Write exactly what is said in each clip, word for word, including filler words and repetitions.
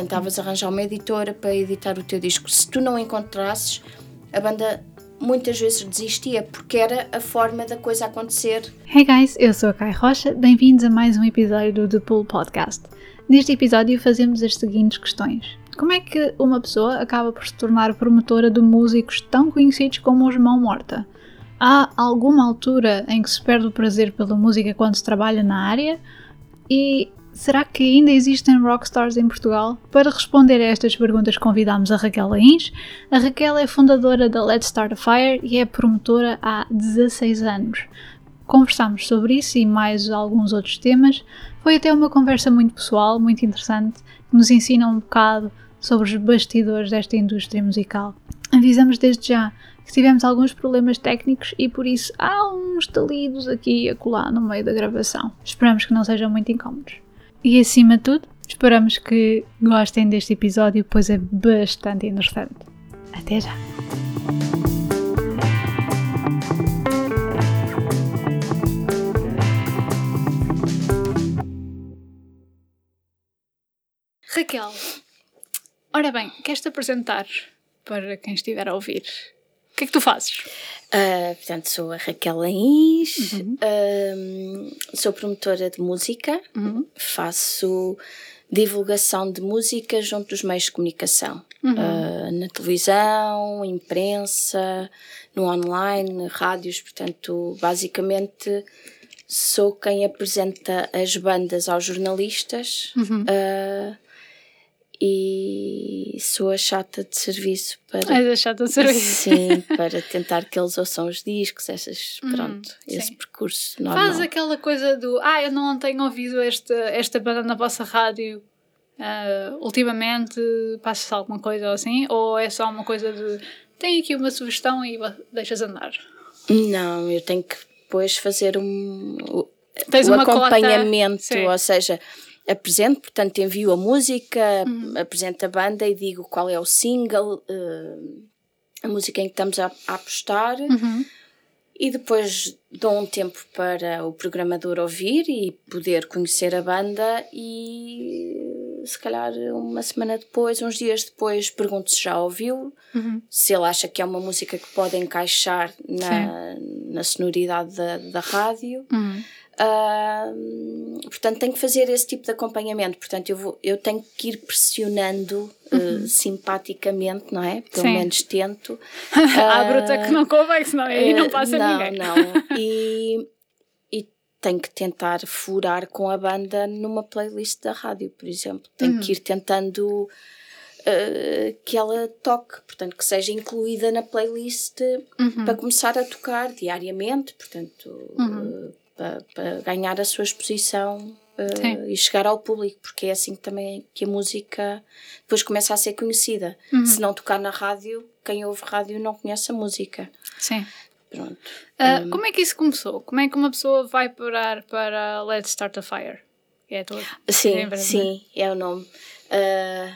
tentavas arranjar uma editora para editar o teu disco. Se tu não encontrasses, a banda muitas vezes desistia, porque era a forma da coisa acontecer. Hey guys, eu sou a Kai Rocha, bem-vindos a mais um episódio do The Pool Podcast. Neste episódio fazemos as seguintes questões. Como é que uma pessoa acaba por se tornar promotora de músicos tão conhecidos como os Mão Morta? Há alguma altura em que se perde o prazer pela música quando se trabalha na área? E será que ainda existem rockstars em Portugal? Para responder a estas perguntas convidámos a Raquel Lains. A Raquel é fundadora da Let's Start a Fire e é promotora há dezasseis anos. Conversámos sobre isso e mais alguns outros temas. Foi até uma conversa muito pessoal, muito interessante, que nos ensina um bocado sobre os bastidores desta indústria musical. Avisamos desde já que tivemos alguns problemas técnicos e por isso há uns talidos aqui e acolá no meio da gravação. Esperamos que não sejam muito incómodos. E acima de tudo, esperamos que gostem deste episódio, pois é bastante interessante. Até já! Raquel, ora bem, queres-te apresentar para quem estiver a ouvir? O que é que tu fazes? Uh, portanto, sou a Raquel Lains, Uhum. uh, sou promotora de música, Uhum. faço divulgação de música junto dos meios de comunicação, Uhum. uh, na televisão, imprensa, no online, rádios, portanto, basicamente sou quem apresenta as bandas aos jornalistas. Uhum. Uh, E sou a chata de serviço para... És a chata de serviço. Sim, para tentar que eles ouçam os discos, essas, pronto, hum, esse sim. percurso normal. Faz aquela coisa do, ah, eu não tenho ouvido esta, esta banda na vossa rádio uh, ultimamente, passa-se alguma coisa assim? Ou é só uma coisa de, tem aqui uma sugestão e deixas andar? Não, eu tenho que depois fazer um... Tens o uma acompanhamento, cota, ou seja... apresento, portanto envio a música, uhum. apresento a banda e digo qual é o single, uh, a música em que estamos a, a apostar, uhum. e depois dou um tempo para o programador ouvir e poder conhecer a banda e se calhar uma semana depois, uns dias depois, pergunto se já ouviu, uhum. se ele acha que é uma música que pode encaixar na, na sonoridade da, da rádio. Uhum. Uh, portanto tenho que fazer esse tipo de acompanhamento, portanto eu, vou, eu tenho que ir pressionando uhum. uh, simpaticamente, não é? Pelo Sim. menos tento. Há uh, bruta que não convém, senão aí não passa uh, não, ninguém. Não, e, e tenho que tentar furar com a banda numa playlist da rádio, por exemplo. Tenho uhum. que ir tentando uh, que ela toque, portanto que seja incluída na playlist uhum. para começar a tocar diariamente, portanto... Uhum. Uh, Para, para ganhar a sua exposição uh, e chegar ao público, porque é assim também que a música depois começa a ser conhecida. Uhum. Se não tocar na rádio, quem ouve rádio não conhece a música. Sim. Pronto. Uh, um, como é que isso começou? Como é que uma pessoa vai parar para Let's Start a Fire? É a tua sim, sim, é o nome. Uh,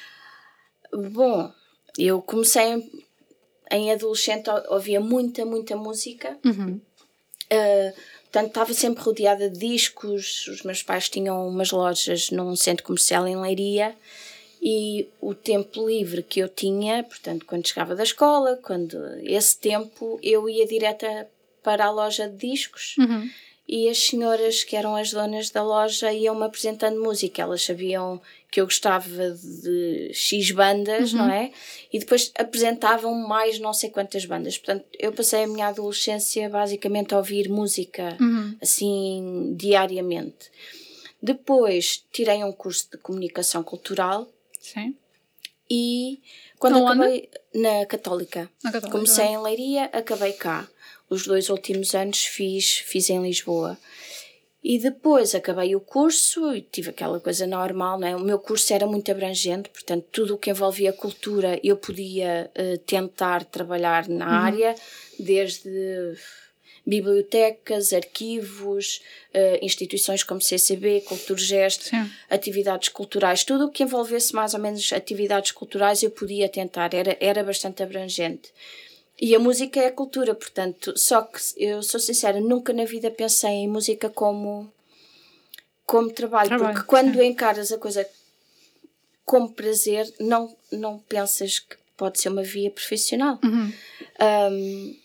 bom, eu comecei em, em adolescente, ouvia muita, muita música. Uhum. Uh, Portanto, estava sempre rodeada de discos. Os meus pais tinham umas lojas num centro comercial em Leiria e o tempo livre que eu tinha, portanto, quando chegava da escola, quando esse tempo, eu ia direta para a loja de discos uhum. e as senhoras que eram as donas da loja iam-me apresentando música. Elas sabiam que eu gostava de X bandas, uhum. não é? E depois apresentavam mais não sei quantas bandas. Portanto, eu passei a minha adolescência basicamente a ouvir música, uhum. assim, diariamente. Depois tirei um curso de comunicação cultural. Sim. E quando Onde? acabei na Católica, na Católica, comecei em Leiria, acabei cá. Os dois últimos anos fiz, fiz em Lisboa. E depois acabei o curso e tive aquela coisa normal, não é? O meu curso era muito abrangente, portanto, tudo o que envolvia cultura eu podia uh, tentar trabalhar na uhum. área, desde bibliotecas, arquivos, uh, instituições como C C B, Culturgest, Sim. atividades culturais, tudo o que envolvesse mais ou menos atividades culturais eu podia tentar, era, era bastante abrangente. E a música é a cultura, portanto, só que eu sou sincera, nunca na vida pensei em música como, como trabalho, trabalho porque quando sim. encaras a coisa como prazer, não, não pensas que pode ser uma via profissional. Uhum. Um,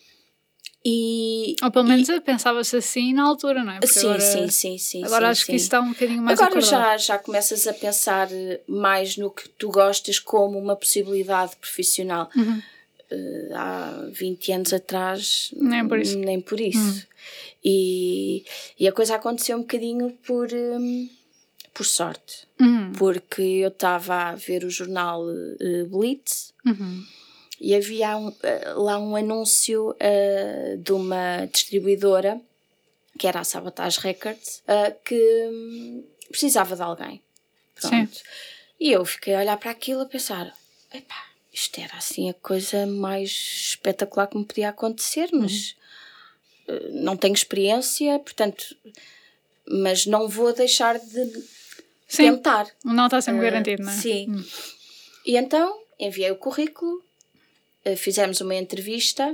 e, Ou pelo menos e, pensava-se assim na altura, não é? Porque sim, agora, sim, sim, sim. Agora sim, acho sim. que isso está um bocadinho mais Agora acordado. já, já começas a pensar mais no que tu gostas como uma possibilidade profissional. Uhum. Uh, há vinte anos atrás, nem por isso. Nem por isso. Uhum. E, e a coisa aconteceu um bocadinho por, um, por sorte. Uhum. Porque eu estava a ver o jornal uh, Blitz. Uhum. E havia um, lá um anúncio uh, de uma distribuidora, que era a Sabotage Records, uh, que um, precisava de alguém. Pronto. Sim. E eu fiquei a olhar para aquilo a pensar, epá, isto era assim a coisa mais espetacular que me podia acontecer, mas uhum. uh, não tenho experiência, portanto, mas não vou deixar de sim. tentar. Não está sempre uh, garantido, não é? Sim. Hum. E então enviei o currículo, fizemos uma entrevista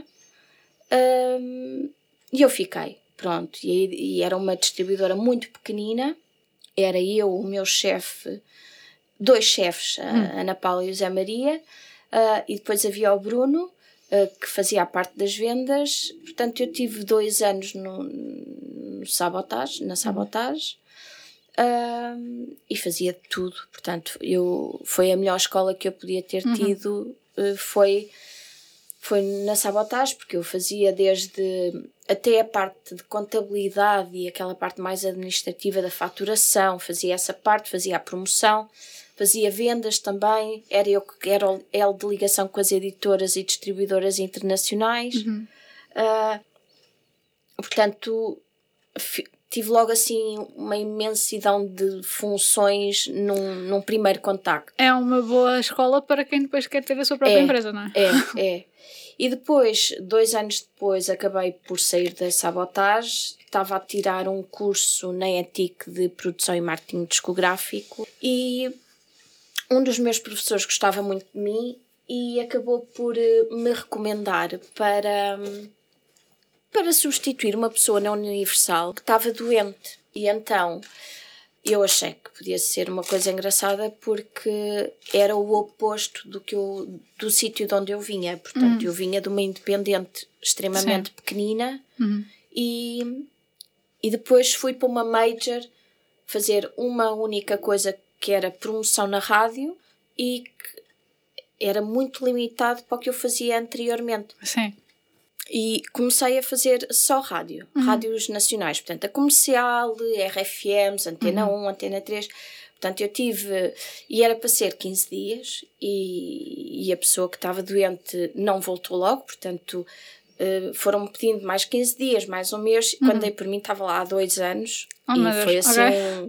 um, e eu fiquei, pronto, e, e era uma distribuidora muito pequenina, era eu, o meu chefe, dois chefes, hum. a Ana Paula e o Zé Maria, uh, e depois havia o Bruno, uh, que fazia a parte das vendas, portanto eu tive dois anos no, no Sabotage, na Sabotage, hum. uh, e fazia tudo, portanto eu, foi a melhor escola que eu podia ter uhum. tido, uh, foi... Foi na Sabotage, porque eu fazia desde até a parte de contabilidade e aquela parte mais administrativa da faturação, fazia essa parte, fazia a promoção, fazia vendas também, era eu que era o L de ligação com as editoras e distribuidoras internacionais. Uhum. Uh, portanto, f- tive logo assim uma imensidão de funções num, num primeiro contacto. É uma boa escola para quem depois quer ter a sua própria é, empresa, não é? É, é. E depois, dois anos depois, acabei por sair da Sabotage, estava a tirar um curso na E T I C de produção e marketing discográfico e um dos meus professores gostava muito de mim e acabou por me recomendar para, para substituir uma pessoa na Universal que estava doente. E então eu achei que podia ser uma coisa engraçada porque era o oposto do, que eu, do sítio de onde eu vinha. Portanto, uhum. eu vinha de uma independente extremamente Sim. pequenina uhum. e, e depois fui para uma major fazer uma única coisa que era promoção na rádio e que era muito limitado para o que eu fazia anteriormente. Sim. E comecei a fazer só rádio, uhum. rádios nacionais, portanto a Comercial, R F Ms, Antena uhum. um, Antena três, portanto eu tive, e era para ser quinze dias e, e a pessoa que estava doente não voltou logo, portanto uh, foram-me pedindo mais quinze dias, mais um mês, uhum. quando dei por mim estava lá há dois anos oh, e foi assim okay.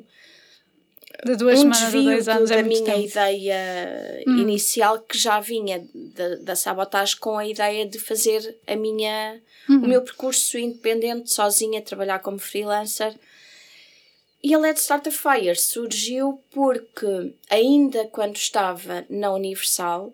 de duas um semanas desvio a dois anos da é muito minha tempo. ideia hum. inicial que já vinha da, da Sabotage com a ideia de fazer a minha, uhum. o meu percurso independente, sozinha, trabalhar como freelancer. E a Let's Start a Fire surgiu porque ainda quando estava na Universal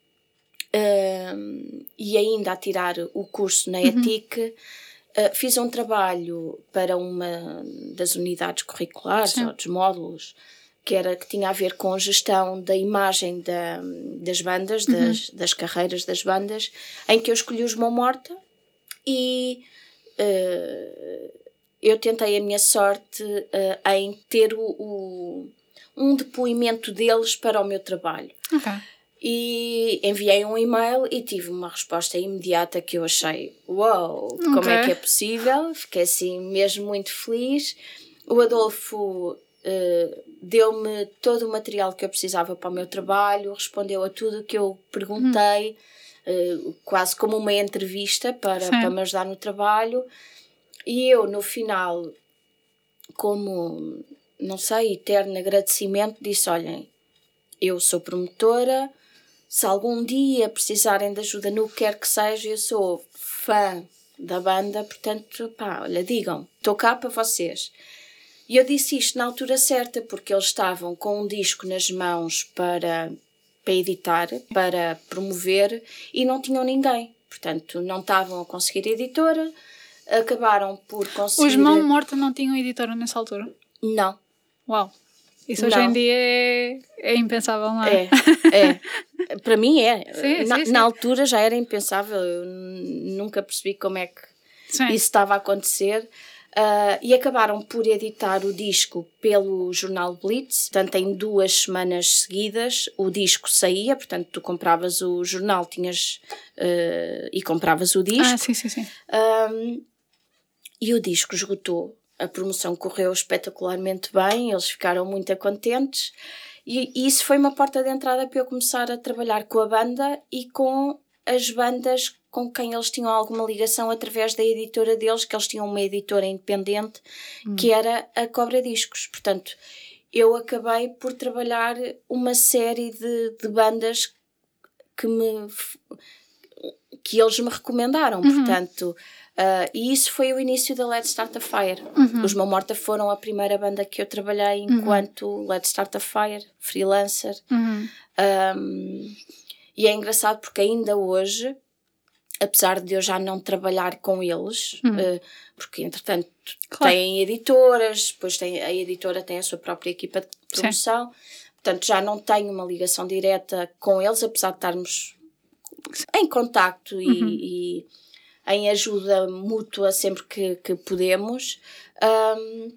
um, e ainda a tirar o curso na E T I C, uhum. uh, fiz um trabalho para uma das unidades curriculares Sim. ou dos módulos que, era, que tinha a ver com a gestão da imagem da, das bandas, uhum. das, das carreiras das bandas, em que eu escolhi os Mão Morta e uh, eu tentei a minha sorte uh, em ter o, o, um depoimento deles para o meu trabalho. Ok. E enviei um e-mail e tive uma resposta imediata que eu achei, uau, wow, como okay. é que é possível? Fiquei assim mesmo muito feliz. O Adolfo uh, deu-me todo o material que eu precisava para o meu trabalho, respondeu a tudo o que eu perguntei, hum. uh, quase como uma entrevista para, para me ajudar no trabalho. E eu, no final, como, não sei, eterno agradecimento, disse, olhem, eu sou promotora, se algum dia precisarem de ajuda no que quer que seja, eu sou fã da banda, portanto, pá, olha, digam, estou cá para vocês. E eu disse isto na altura certa, porque eles estavam com um disco nas mãos para, para editar, para promover, e não tinham ninguém. Portanto, não estavam a conseguir editora, acabaram por conseguir... Os Mão Morta não tinham editora nessa altura? Não. Uau. Isso hoje não. em dia é, é impensável, não é? É, é. Para mim é. Sim, na, sim, sim. na altura já era impensável, eu n- nunca percebi como é que Sim. isso estava a acontecer. Uh, e acabaram por editar o disco pelo jornal Blitz, portanto em duas semanas seguidas o disco saía, portanto tu compravas o jornal tinhas, uh, e compravas o disco. Ah, sim, sim, sim. Um, e o disco esgotou, a promoção correu espetacularmente bem, eles ficaram muito contentes e, e isso foi uma porta de entrada para eu começar a trabalhar com a banda e com as bandas com quem eles tinham alguma ligação através da editora deles, que eles tinham uma editora independente, hum. que era a Cobra Discos. Portanto, eu acabei por trabalhar uma série de, de bandas que, me, que eles me recomendaram. Uhum. Portanto, uh, e isso foi o início da Let's Start a Fire. Uhum. Os Mamorta foram a primeira banda que eu trabalhei enquanto uhum. Let's Start a Fire, freelancer. Uhum. Um, e é engraçado porque ainda hoje, apesar de eu já não trabalhar com eles, uhum. uh, porque entretanto claro. Têm editoras, depois tem, a editora tem a sua própria equipa de promoção, sim. Portanto já não tenho uma ligação direta com eles, apesar de estarmos em contacto uhum. e, e em ajuda mútua sempre que, que podemos. Um,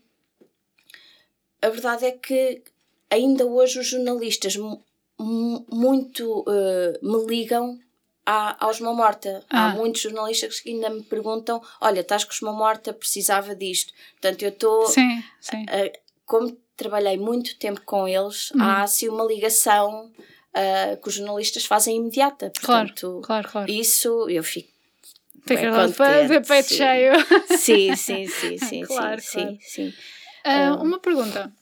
a verdade é que ainda hoje os jornalistas m- m- muito uh, me ligam Há, aos Mamorta. Ah. Há muitos jornalistas que ainda me perguntam, olha, estás com os Mamorta, precisava disto. Portanto, eu estou... Sim, sim. Uh, como trabalhei muito tempo com eles, uhum. há assim uma ligação uh, que os jornalistas fazem imediata. Portanto, claro, claro, claro. Isso eu fico Fica lá de peito sim. cheio. Sim, sim, sim, sim, claro, sim, claro. sim, sim. Uh, um, uma pergunta.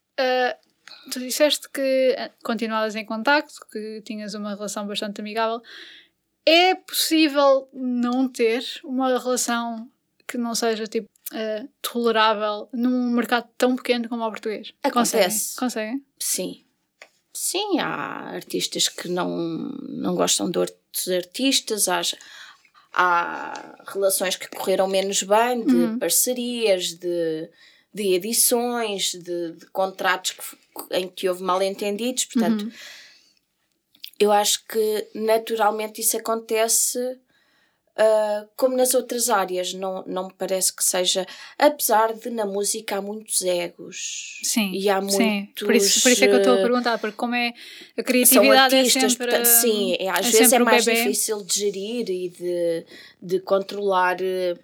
Uh, tu disseste que continuavas em contacto, que tinhas uma relação bastante amigável. É possível não ter uma relação que não seja tipo uh, tolerável num mercado tão pequeno como o português? Acontece. Conseguem? Sim. Sim, há artistas que não, não gostam de outros artistas, há, há relações que correram menos bem, de uhum. parcerias, de, de edições, de, de contratos que, em que houve mal-entendidos, portanto... Uhum. Eu acho que naturalmente isso acontece uh, como nas outras áreas, não, não me parece que seja, apesar de na música há muitos egos. Sim, e há sim. muitos... Por isso, por isso é que eu estou a perguntar, porque como é a criatividade são artistas, é sempre... portanto, sim, é, às é vezes é mais bebê. difícil de gerir e de, de controlar uh,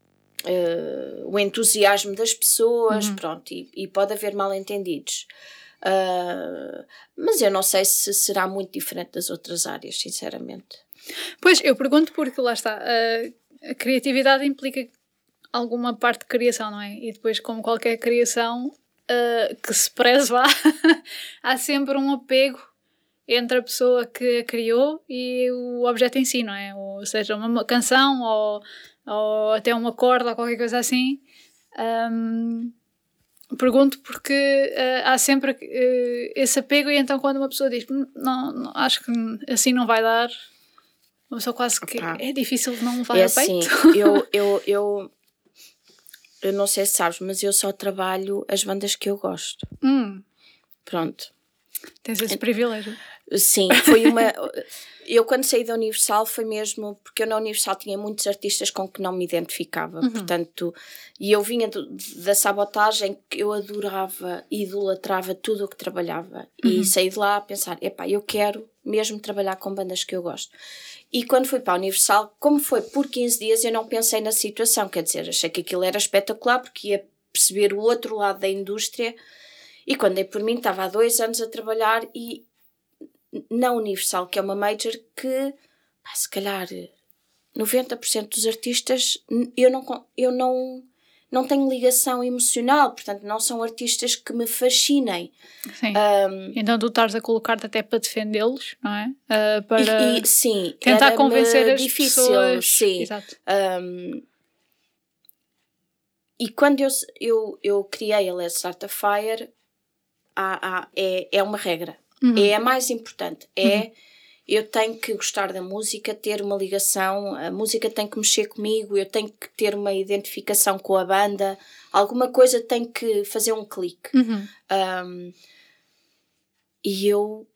uh, o entusiasmo das pessoas, uhum. pronto, e, e pode haver mal-entendidos. Uh, mas eu não sei se será muito diferente das outras áreas, sinceramente. Pois, eu pergunto porque, lá está, a, a criatividade implica alguma parte de criação, não é? E depois, como qualquer criação uh, que se preze lá, há sempre um apego entre a pessoa que a criou e o objeto em si, não é? Ou seja, uma canção ou, ou até uma corda ou qualquer coisa assim. Um, Pergunto porque uh, há sempre uh, esse apego e então quando uma pessoa diz não, não, acho que assim não vai dar, uma pessoa quase que ah, é difícil de não levar é a peito. Assim, eu, eu, eu, eu não sei se sabes, mas eu só trabalho as bandas que eu gosto. Hum. Pronto. Tens esse privilégio. Sim, foi uma... Eu quando saí da Universal foi mesmo... Porque eu na Universal tinha muitos artistas com que não me identificava. Uhum. Portanto, e eu vinha do, da Sabotagem que eu adorava, idolatrava tudo o que trabalhava. Uhum. E saí de lá a pensar, epá, eu quero mesmo trabalhar com bandas que eu gosto. E quando fui para a Universal, como foi por quinze dias, eu não pensei na situação. Quer dizer, achei que aquilo era espetacular porque ia perceber o outro lado da indústria. E quando dei por mim, estava há dois anos a trabalhar e na Universal, que é uma major que, pá, se calhar, noventa por cento dos artistas, eu não, eu não, não tenho ligação emocional, portanto, não são artistas que me fascinem. Sim. Um, então tu estás a colocar-te até para defendê-los, não é? Uh, para e, e, sim, tentar convencer as difícil, pessoas. Sim. Exato. Um, e quando eu, eu, eu criei a Let's Start a Fire, há, há, é, é uma regra. Uhum. É a mais importante. É, uhum. Eu tenho que gostar da música, ter uma ligação, a música tem que mexer comigo, eu tenho que ter uma identificação com a banda, alguma coisa tem que fazer um clique. Uhum. Um, e eu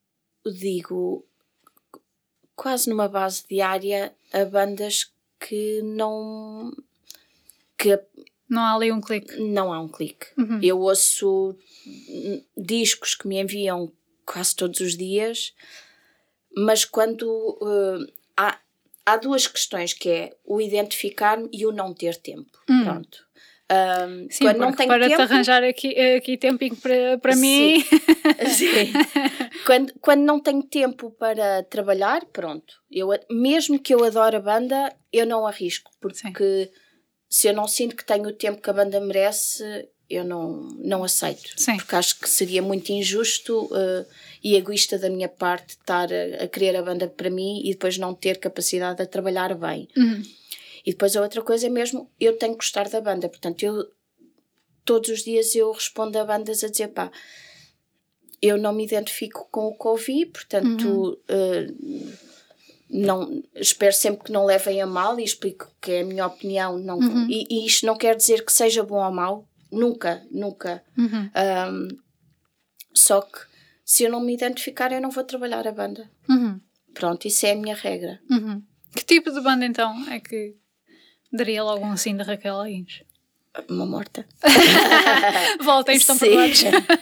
digo quase numa base diária a bandas que não... que não há ali um clique. Não há um clique. Uhum. Eu ouço discos que me enviam quase todos os dias, mas quando... Uh, há, há duas questões, que é o identificar-me e o não ter tempo. Hum. Pronto. Um, Sim, quando não tenho para tempo, te arranjar aqui, aqui tempinho para, para mim. Sim. quando, quando não tenho tempo para trabalhar, pronto. Eu, mesmo que eu adore a banda, eu não arrisco, porque Sim. se eu não sinto que tenho o tempo que a banda merece, eu não, não aceito. Sim. Porque acho que seria muito injusto uh, e egoísta da minha parte estar a, a querer a banda para mim e depois não ter capacidade de trabalhar bem. Uhum. E depois a outra coisa é mesmo, eu tenho que gostar da banda. Portanto, eu, todos os dias eu respondo a bandas a dizer, pá, eu não me identifico com o que ouvi, portanto, uhum. uh, não, espero sempre que não levem a mal e explico que é a minha opinião. Não, uhum. e, e isto não quer dizer que seja bom ou mau. Nunca, nunca. Uhum. Um, só que se eu não me identificar, eu não vou trabalhar a banda. Uhum. Pronto, isso é a minha regra. Uhum. Que tipo de banda então é que daria logo um sim de Raquel Lins? Uma morta. Voltem, estão perdoados.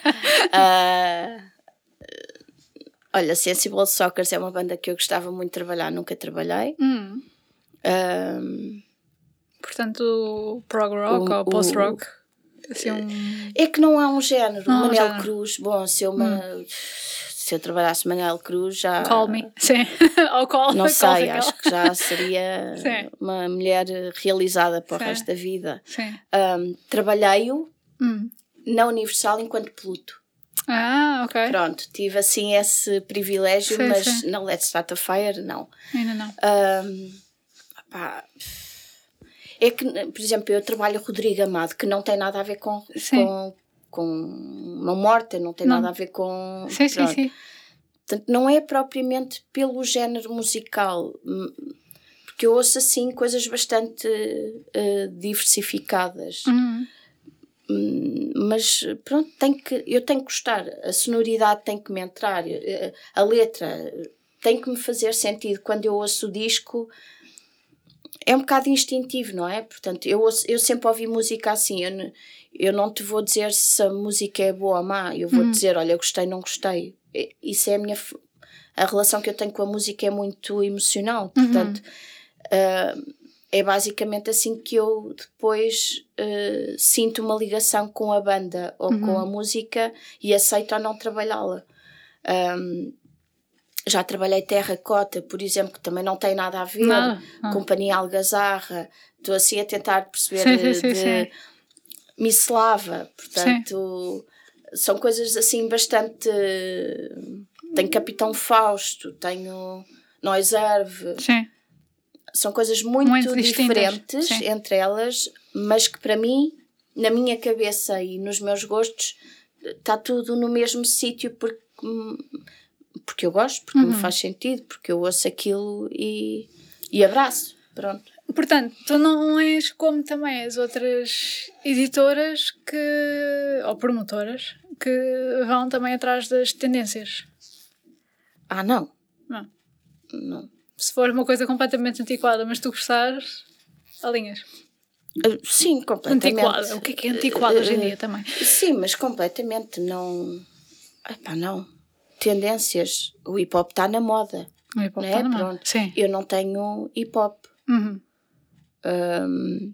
uh, olha, Sensible Sockers é uma banda que eu gostava muito de trabalhar, nunca trabalhei. Hum. Um, Portanto, prog rock o, ou post rock? Assim, um... É que não há um género. Não, Manel género. Cruz, bom, se eu, uma, hum. se eu trabalhasse Manel Cruz já... Call me, sim. Ou call, não call sei, acho que já seria sim. uma mulher realizada para sim. o resto da vida. Sim. Um, trabalhei-o hum. na Universal enquanto Pluto. Ah, ok. Pronto, tive assim esse privilégio, sim, mas sim. na Let's Start a Fire, não. Ainda não. Um, opá, é que, por exemplo, eu trabalho Rodrigo Amado, que não tem nada a ver com, com, com uma morta, não tem não. nada a ver com... Sim, sim, sim. Portanto, não é propriamente pelo género musical, porque eu ouço assim coisas bastante uh, diversificadas. Uhum. Mas pronto, tenho que, eu tenho que gostar, a sonoridade tem que me entrar, a letra tem que me fazer sentido. Quando eu ouço o disco é um bocado instintivo, não é? Portanto, eu, ouço, eu sempre ouvi música assim, eu, eu não te vou dizer se a música é boa ou má, eu vou uhum. dizer, olha, gostei, não gostei. Isso é a minha... A relação que eu tenho com a música é muito emocional, portanto... Uhum. Uh, é basicamente assim que eu depois uh, sinto uma ligação com a banda ou uhum. com a música e aceito ou não trabalhá-la. Um, já trabalhei Terracota, por exemplo, que também não tem nada a ver, não, não. Companhia Algazarra, estou assim a tentar perceber sim, sim, de sim. Mislava, portanto sim. São coisas assim bastante... Tenho Capitão Fausto, tenho Noiserve. Sim. São coisas muito, muito diferentes Sim. entre elas, mas que para mim, na minha cabeça e nos meus gostos, está tudo no mesmo sítio porque, porque eu gosto, porque uhum. me faz sentido, porque eu ouço aquilo e, e abraço. Pronto. Portanto, tu não és como também as outras editoras que, ou promotoras que vão também atrás das tendências. Ah, não. Não. Não. Se for uma coisa completamente antiquada, mas tu gostares, alinhas. Uh, sim, completamente. Antiquada. O que é que é antiquado uh, hoje em dia também? Sim, mas completamente não... Epá, não. Tendências. O hip-hop está na moda. O hip-hop está é? na moda. Pronto. Sim. Eu não tenho hip-hop. Uhum. Um,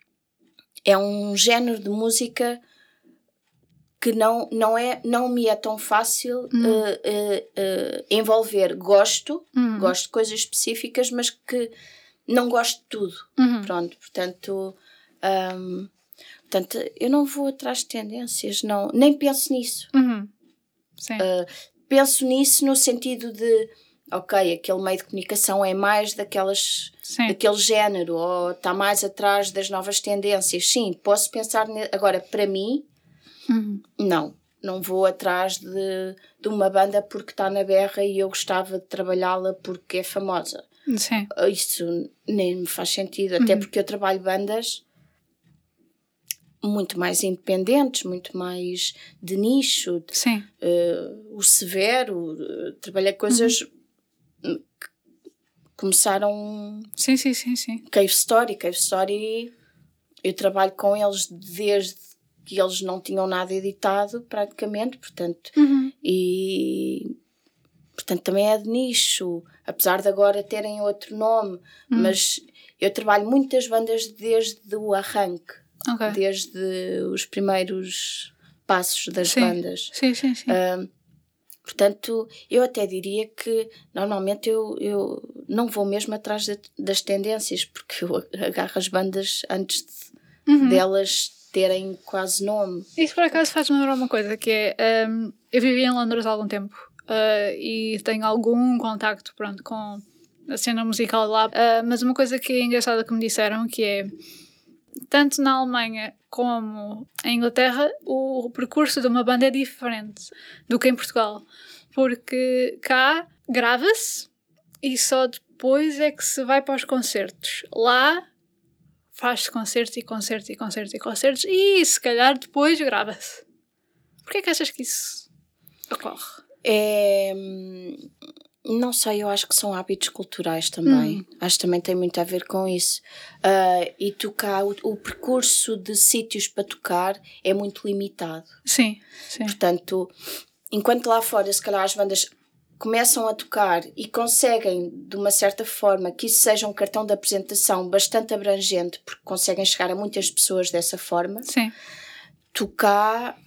é um género de música que não, não, é, não me é tão fácil uhum. uh, uh, uh, envolver. Gosto, uhum. gosto de coisas específicas, mas que não gosto de tudo. Uhum. Pronto, portanto, um, portanto, eu não vou atrás de tendências, não, nem penso nisso. Uhum. Sim. Uh, penso nisso no sentido de, ok, aquele meio de comunicação é mais daquelas, daquele género, ou está mais atrás das novas tendências. Sim, posso pensar... Ne- Agora, para mim, uhum. não. Não vou atrás de, de uma banda porque está na berra e eu gostava de trabalhá-la porque é famosa. Sim. Isso nem me faz sentido, uhum. até porque eu trabalho bandas muito mais independentes, muito mais de nicho. Sim. Uh, o Severo, uh, trabalhei coisas uhum. que começaram... Sim, sim, sim, sim. Cave Story. Cave Story, eu trabalho com eles desde que eles não tinham nada editado, praticamente, portanto... Uhum. E... Portanto, também é de nicho, apesar de agora terem outro nome, uhum. mas eu trabalho muitas bandas desde o arranque, okay. desde os primeiros passos das sim. bandas. Sim, sim, sim. Uh, portanto, eu até diria que normalmente eu, eu não vou mesmo atrás de, das tendências, porque eu agarro as bandas antes de, uhum. delas terem quase nome. Isso por acaso faz-me lembrar uma coisa, que é, um, eu vivi em Londres há algum tempo. Uh, e tenho algum contacto, pronto, com a cena musical lá. Uh, mas uma coisa que é engraçada que me disseram, que é, tanto na Alemanha como em Inglaterra, o, o percurso de uma banda é diferente do que em Portugal. Porque cá grava-se e só depois é que se vai para os concertos. Lá faz-se concertos e concertos e concertos e concertos e se calhar depois grava-se. Porquê é que achas que isso ocorre? É, não sei, eu acho que são hábitos culturais também. Hum. Acho que também tem muito a ver com isso. Uh, e tocar, o, o percurso de sítios para tocar é muito limitado. Sim, sim. Portanto, enquanto lá fora, se calhar as bandas começam a tocar e conseguem, de uma certa forma, que isso seja um cartão de apresentação bastante abrangente, porque conseguem chegar a muitas pessoas dessa forma. Sim. Tocar...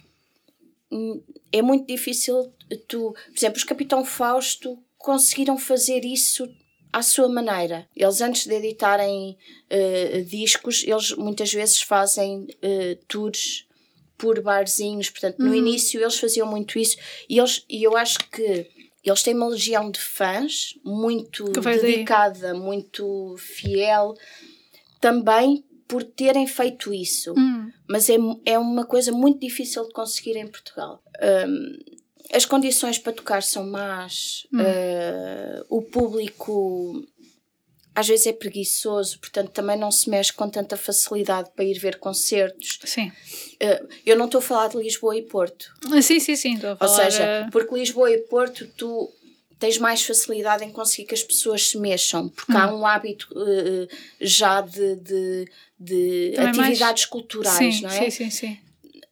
É muito difícil tu... Por exemplo, os Capitão Fausto conseguiram fazer isso à sua maneira. Eles, antes de editarem uh, discos, eles muitas vezes fazem uh, tours por barzinhos. Portanto, no uhum. início eles faziam muito isso. E, eles, e eu acho que eles têm uma legião de fãs muito dedicada, aí. muito fiel. Também por terem feito isso. Hum. Mas é, é uma coisa muito difícil de conseguir em Portugal. Um, as condições para tocar são más. Hum. Uh, o público às vezes é preguiçoso, portanto também não se mexe com tanta facilidade para ir ver concertos. Sim. Uh, eu não estou a falar de Lisboa e Porto. Sim, sim, sim. Estou a falar... Ou seja, porque Lisboa e Porto tu... tens mais facilidade em conseguir que as pessoas se mexam, porque hum. há um hábito uh, já de, de, de atividades mais... culturais, sim, não é? Sim, sim, sim.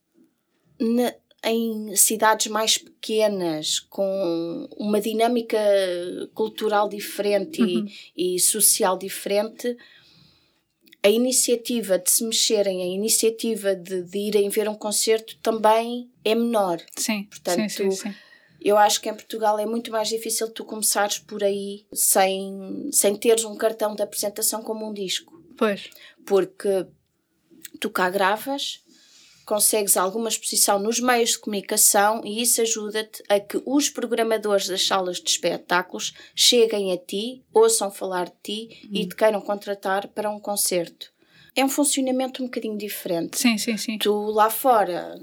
Na, em cidades mais pequenas, com uma dinâmica cultural diferente uhum. e, e social diferente, a iniciativa de se mexerem, a iniciativa de, de irem ver um concerto também é menor. Sim, portanto, sim, sim, sim. Eu acho que em Portugal é muito mais difícil tu começares por aí sem, sem teres um cartão de apresentação como um disco. Pois. Porque tu cá gravas, consegues alguma exposição nos meios de comunicação e isso ajuda-te a que os programadores das salas de espetáculos cheguem a ti, ouçam falar de ti hum. e te queiram contratar para um concerto. É um funcionamento um bocadinho diferente. Sim, sim, sim. Tu lá fora...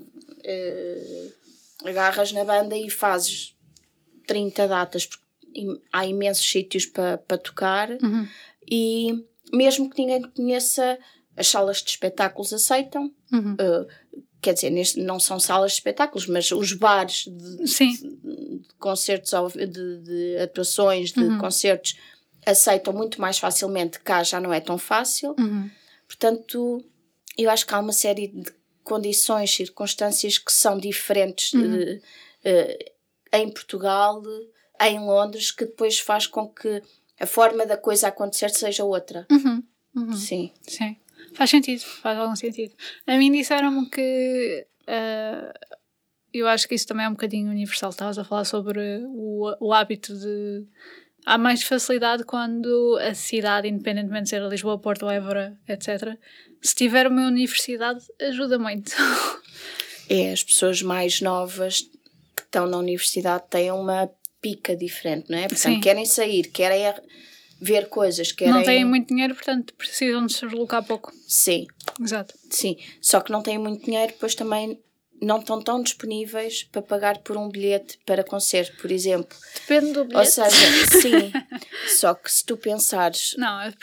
Uh, agarras na banda e fazes trinta datas, porque há imensos sítios para pa tocar uhum. e mesmo que ninguém conheça, as salas de espetáculos aceitam. Uhum. Uh, quer dizer, neste, não são salas de espetáculos, mas os bares de, de, de concertos, de, de atuações, de uhum. concertos, aceitam muito mais facilmente. Cá já não é tão fácil. Uhum. Portanto, eu acho que há uma série de condições, circunstâncias que são diferentes uhum. uh, uh, em Portugal, em Londres, que depois faz com que a forma da coisa acontecer seja outra. Uhum. Uhum. Sim. Sim. Faz sentido, faz algum sentido. A mim disseram-me que uh, eu acho que isso também é um bocadinho universal. Estavas a falar sobre o, o hábito de... Há mais facilidade quando a cidade, independentemente de ser Lisboa, Porto, Évora, etcétera, se tiver uma universidade, ajuda muito. É, as pessoas mais novas que estão na universidade têm uma pica diferente, não é? Portanto, Sim. querem sair, querem ver coisas, querem... Não têm muito dinheiro, portanto, precisam de se deslocar pouco. Sim. Exato. Sim, só que não têm muito dinheiro, depois também... não estão tão disponíveis para pagar por um bilhete para concerto, por exemplo. Depende do bilhete. Ou seja, sim, só que se tu pensares... Não, eu percebo.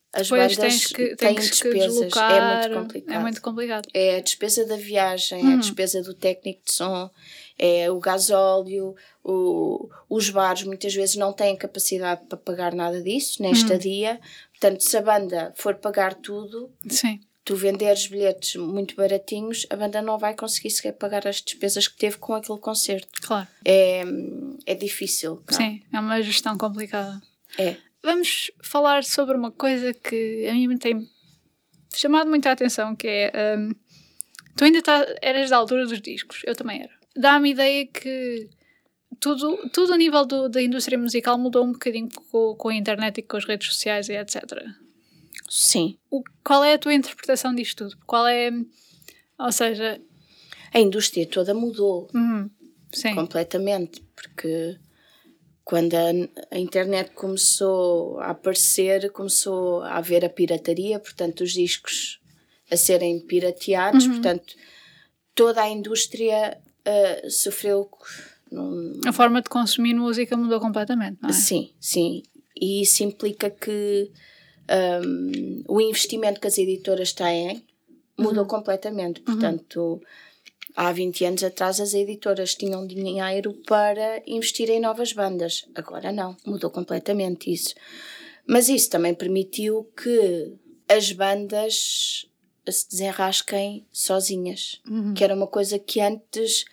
as pois, bandas tens que, têm tens despesas, que deslocar, é muito complicado. É muito complicado. É a despesa da viagem, Uhum. é a despesa do técnico de som, é o gasóleo, o, os bares muitas vezes não têm capacidade para pagar nada disso, nem estadia. Uhum. Portanto, se a banda for pagar tudo, sim. tu venderes bilhetes muito baratinhos, a banda não vai conseguir sequer pagar as despesas que teve com aquele concerto. Claro. É, é difícil. Não? Sim, é uma gestão complicada. É. Vamos falar sobre uma coisa que a mim me tem chamado muito a atenção, que é... Um, tu ainda tá, eras da altura dos discos, eu também era. Dá-me a ideia que tudo, tudo a nível do, da indústria musical mudou um bocadinho com, com a internet e com as redes sociais e etcétera. Sim. O, qual é a tua interpretação disto tudo? Qual é... Ou seja... A indústria toda mudou. Uhum, sim. Completamente, porque... Quando a, a internet começou a aparecer, começou a haver a pirataria, portanto, os discos a serem pirateados, uhum. portanto, toda a indústria uh, sofreu... Num... A forma de consumir música mudou completamente, não é? Sim, sim. E isso implica que um, o investimento que as editoras têm mudou uhum. completamente, portanto... Uhum. Há vinte anos atrás as editoras tinham dinheiro para investir em novas bandas. Agora não, mudou completamente isso. Mas isso também permitiu que as bandas se desenrasquem sozinhas. Uhum. Que era uma coisa que antes...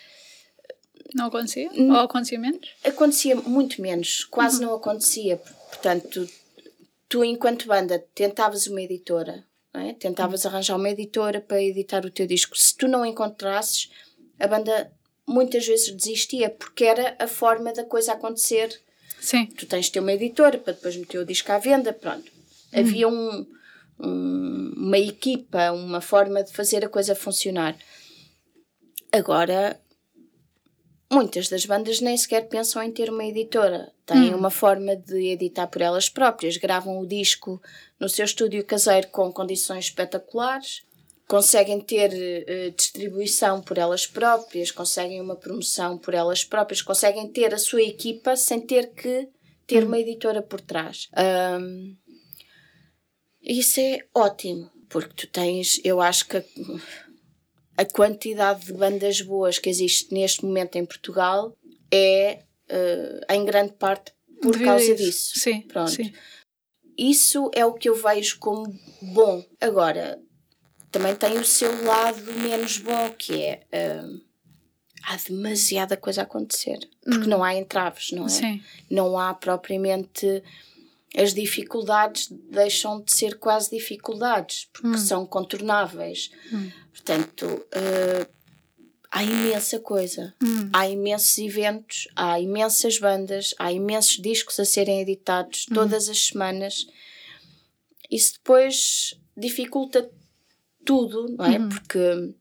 Não acontecia? Ou acontecia menos? Acontecia muito menos. Quase uhum. não acontecia. Portanto, tu enquanto banda tentavas uma editora... É? Tentavas arranjar uma editora para editar o teu disco. Se tu não encontrasses, a banda muitas vezes desistia, porque era a forma da coisa acontecer. Sim. Tu tens de ter uma editora para depois meter o disco à venda, pronto. Hum. Havia um, um, uma equipa, uma forma de fazer a coisa funcionar. Agora, muitas das bandas nem sequer pensam em ter uma editora. Têm hum. uma forma de editar por elas próprias. Gravam o disco no seu estúdio caseiro com condições espetaculares. Conseguem ter uh, distribuição por elas próprias. Conseguem uma promoção por elas próprias. Conseguem ter a sua equipa sem ter que ter hum. uma editora por trás. Um, isso é ótimo. Porque tu tens... Eu acho que... A, a quantidade de bandas boas que existe neste momento em Portugal é, uh, em grande parte, por Devido causa disso. Sim, Pronto. Sim. Isso é o que eu vejo como bom. Agora, também tem o seu lado menos bom, que é... Uh, há demasiada coisa a acontecer. Porque hum. não há entraves, não é? Sim. Não há propriamente... As dificuldades deixam de ser quase dificuldades, porque hum. são contornáveis. Hum. Portanto, uh, há imensa coisa. Hum. Há imensos eventos, há imensas bandas, há imensos discos a serem editados hum. todas as semanas. Isso depois dificulta tudo, não é? Hum. Porque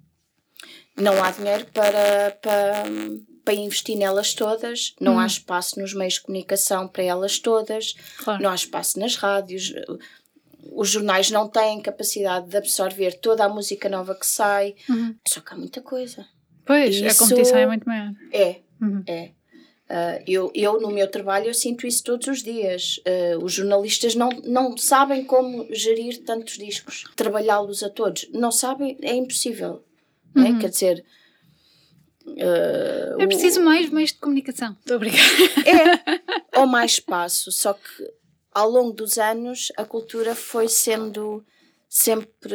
não há dinheiro para... para para investir nelas todas, não hum. há espaço nos meios de comunicação para elas todas, claro. Não há espaço nas rádios, os jornais não têm capacidade de absorver toda a música nova que sai, uhum. só que há muita coisa. Pois, isso, a competição é muito maior. É, uhum. é. Uh, eu, eu, no meu trabalho, eu sinto isso todos os dias. Uh, os jornalistas não, não sabem como gerir tantos discos, trabalhá-los a todos. Não sabem, é impossível. Uhum. Não é? Quer dizer... Uh, é preciso o... mais meios de comunicação. Estou a brincar. É, ou mais espaço. Só que ao longo dos anos a cultura foi sendo sempre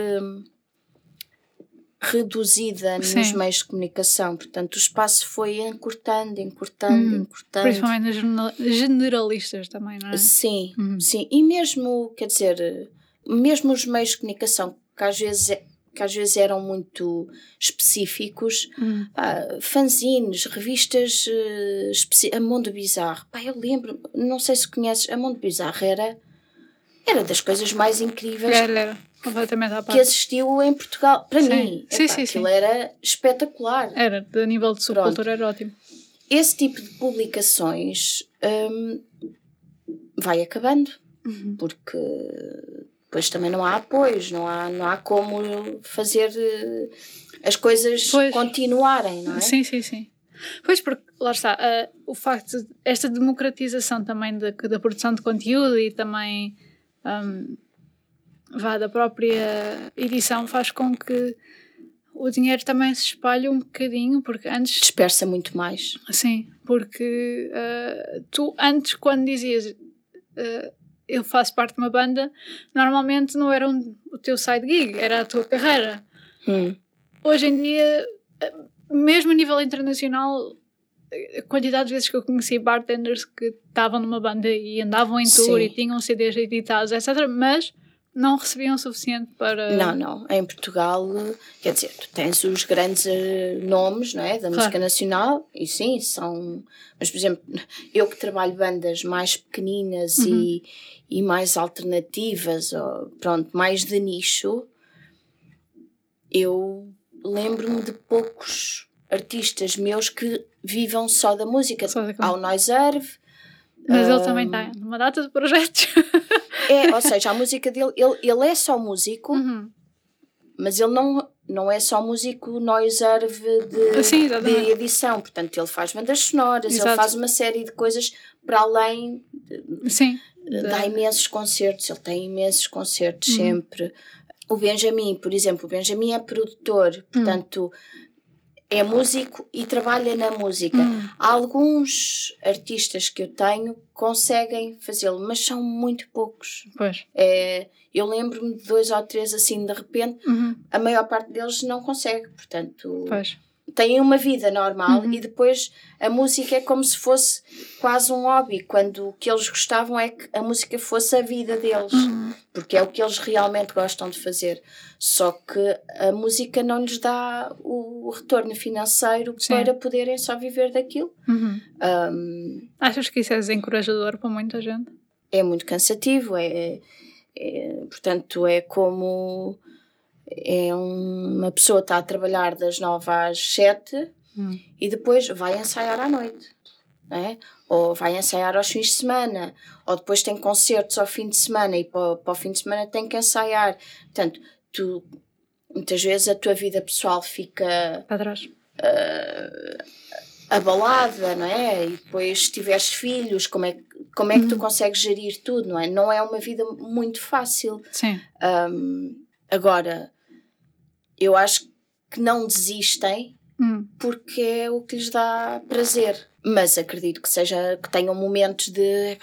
reduzida Sim. nos meios de comunicação. Portanto, o espaço foi encurtando, encurtando, hum, encurtando. Principalmente nas generalistas também, não é? Sim, hum. sim. E mesmo, quer dizer, mesmo os meios de comunicação, que às vezes é que às vezes eram muito específicos, hum. ah, fanzines, revistas, uh, especi- a Mundo Bizarro. Pá, eu lembro, não sei se conheces, a Mundo Bizarro era, era das coisas mais incríveis era, era. Completamente à parte. que existiu em Portugal. Para sim. mim, sim, epá, sim, aquilo sim. era espetacular. Era, a nível de subcultura era ótimo. Esse tipo de publicações um, vai acabando, uhum. porque... Depois também não há apoios, não há, não há como fazer uh, as coisas pois. continuarem, não é? Sim, sim, sim. Pois, porque lá está, uh, o facto de esta democratização também da, da produção de conteúdo e também um, vá, da própria edição faz com que o dinheiro também se espalhe um bocadinho, porque antes... Dispersa muito mais. Sim, porque uh, tu antes, quando dizias uh, eu faço parte de uma banda, normalmente não era um, o teu side gig, era a tua carreira. Hum. Hoje em dia, mesmo a nível internacional, a quantidade de vezes que eu conheci bartenders que estavam numa banda e andavam em tour, sim, e tinham C Ds editados, etcétera, mas não recebiam o suficiente para... Não, não. Em Portugal, quer dizer, tu tens os grandes uh, nomes, não é, da música, claro, nacional, e sim, são... Mas, por exemplo, eu que trabalho bandas mais pequeninas, uhum, e, e mais alternativas, ou, pronto, mais de nicho, eu lembro-me de poucos artistas meus que vivam só da música. Só da... Há o Noiserve. Mas um, ele também está numa data de projetos. É, ou seja, a música dele, ele, ele é só músico, uhum, mas ele não, não é só músico Noiserve de, sim, de edição. Portanto, ele faz bandas sonoras, exato, ele faz uma série de coisas para além. De, sim. Dá De... imensos concertos, ele tem imensos concertos, uhum, sempre. O Benjamin, por exemplo, o Benjamin é produtor, portanto... Uhum. É músico e trabalha na música. Hum. Alguns artistas que eu tenho conseguem fazê-lo, mas são muito poucos. Pois. É, eu lembro-me de dois ou três assim de repente, uhum, a maior parte deles não consegue, portanto... Pois. Têm uma vida normal, uhum, e depois a música é como se fosse quase um hobby, quando o que eles gostavam é que a música fosse a vida deles, uhum, porque é o que eles realmente gostam de fazer. Só que a música não lhes dá o retorno financeiro, sim, para poderem só viver daquilo. Uhum. Um, Achas que isso é desencorajador para muita gente? É muito cansativo, é, é, portanto é como... É uma pessoa que está a trabalhar das nove às sete, hum, e depois vai ensaiar à noite, não é? Ou vai ensaiar aos fins de semana, ou depois tem concertos ao fim de semana e para, para o fim de semana tem que ensaiar. Portanto, tu, muitas vezes a tua vida pessoal fica para trás, uh, abalada, não é? E depois se tiveres filhos, como é, como é que tu, hum, consegues gerir tudo, não é? Não é uma vida muito fácil. Sim. Um, agora... Eu acho que não desistem, hum, porque é o que lhes dá prazer. Mas acredito que seja que tenham momentos de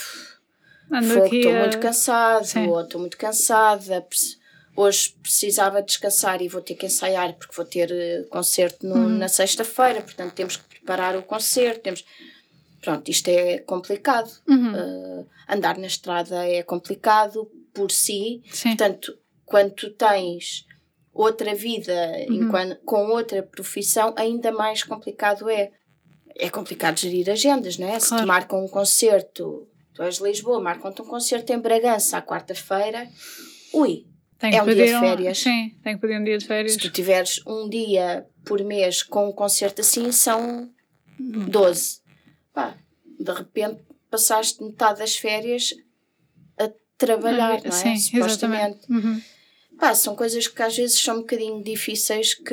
estou a... muito cansado, sim, ou estou muito cansada, hoje precisava descansar e vou ter que ensaiar porque vou ter concerto no, hum, na sexta-feira, portanto temos que preparar o concerto, temos... Pronto, isto é complicado. Uhum. Uh, andar na estrada é complicado por si, sim, portanto, quando tu tens... outra vida, uhum, enquanto, com outra profissão, ainda mais complicado é. É complicado gerir agendas, não é? Claro. Se te marcam um concerto, tu és de Lisboa, marcam-te um concerto em Bragança à quarta-feira, ui, tem é um dia de férias. Um, sim, tem que pedir um dia de férias. Se tu tiveres um dia por mês com um concerto assim, são uhum. doze. Pá, de repente passaste metade das férias a trabalhar, ah, não é? Sim, supostamente. Exatamente. Uhum. Pá, são coisas que às vezes são um bocadinho difíceis que,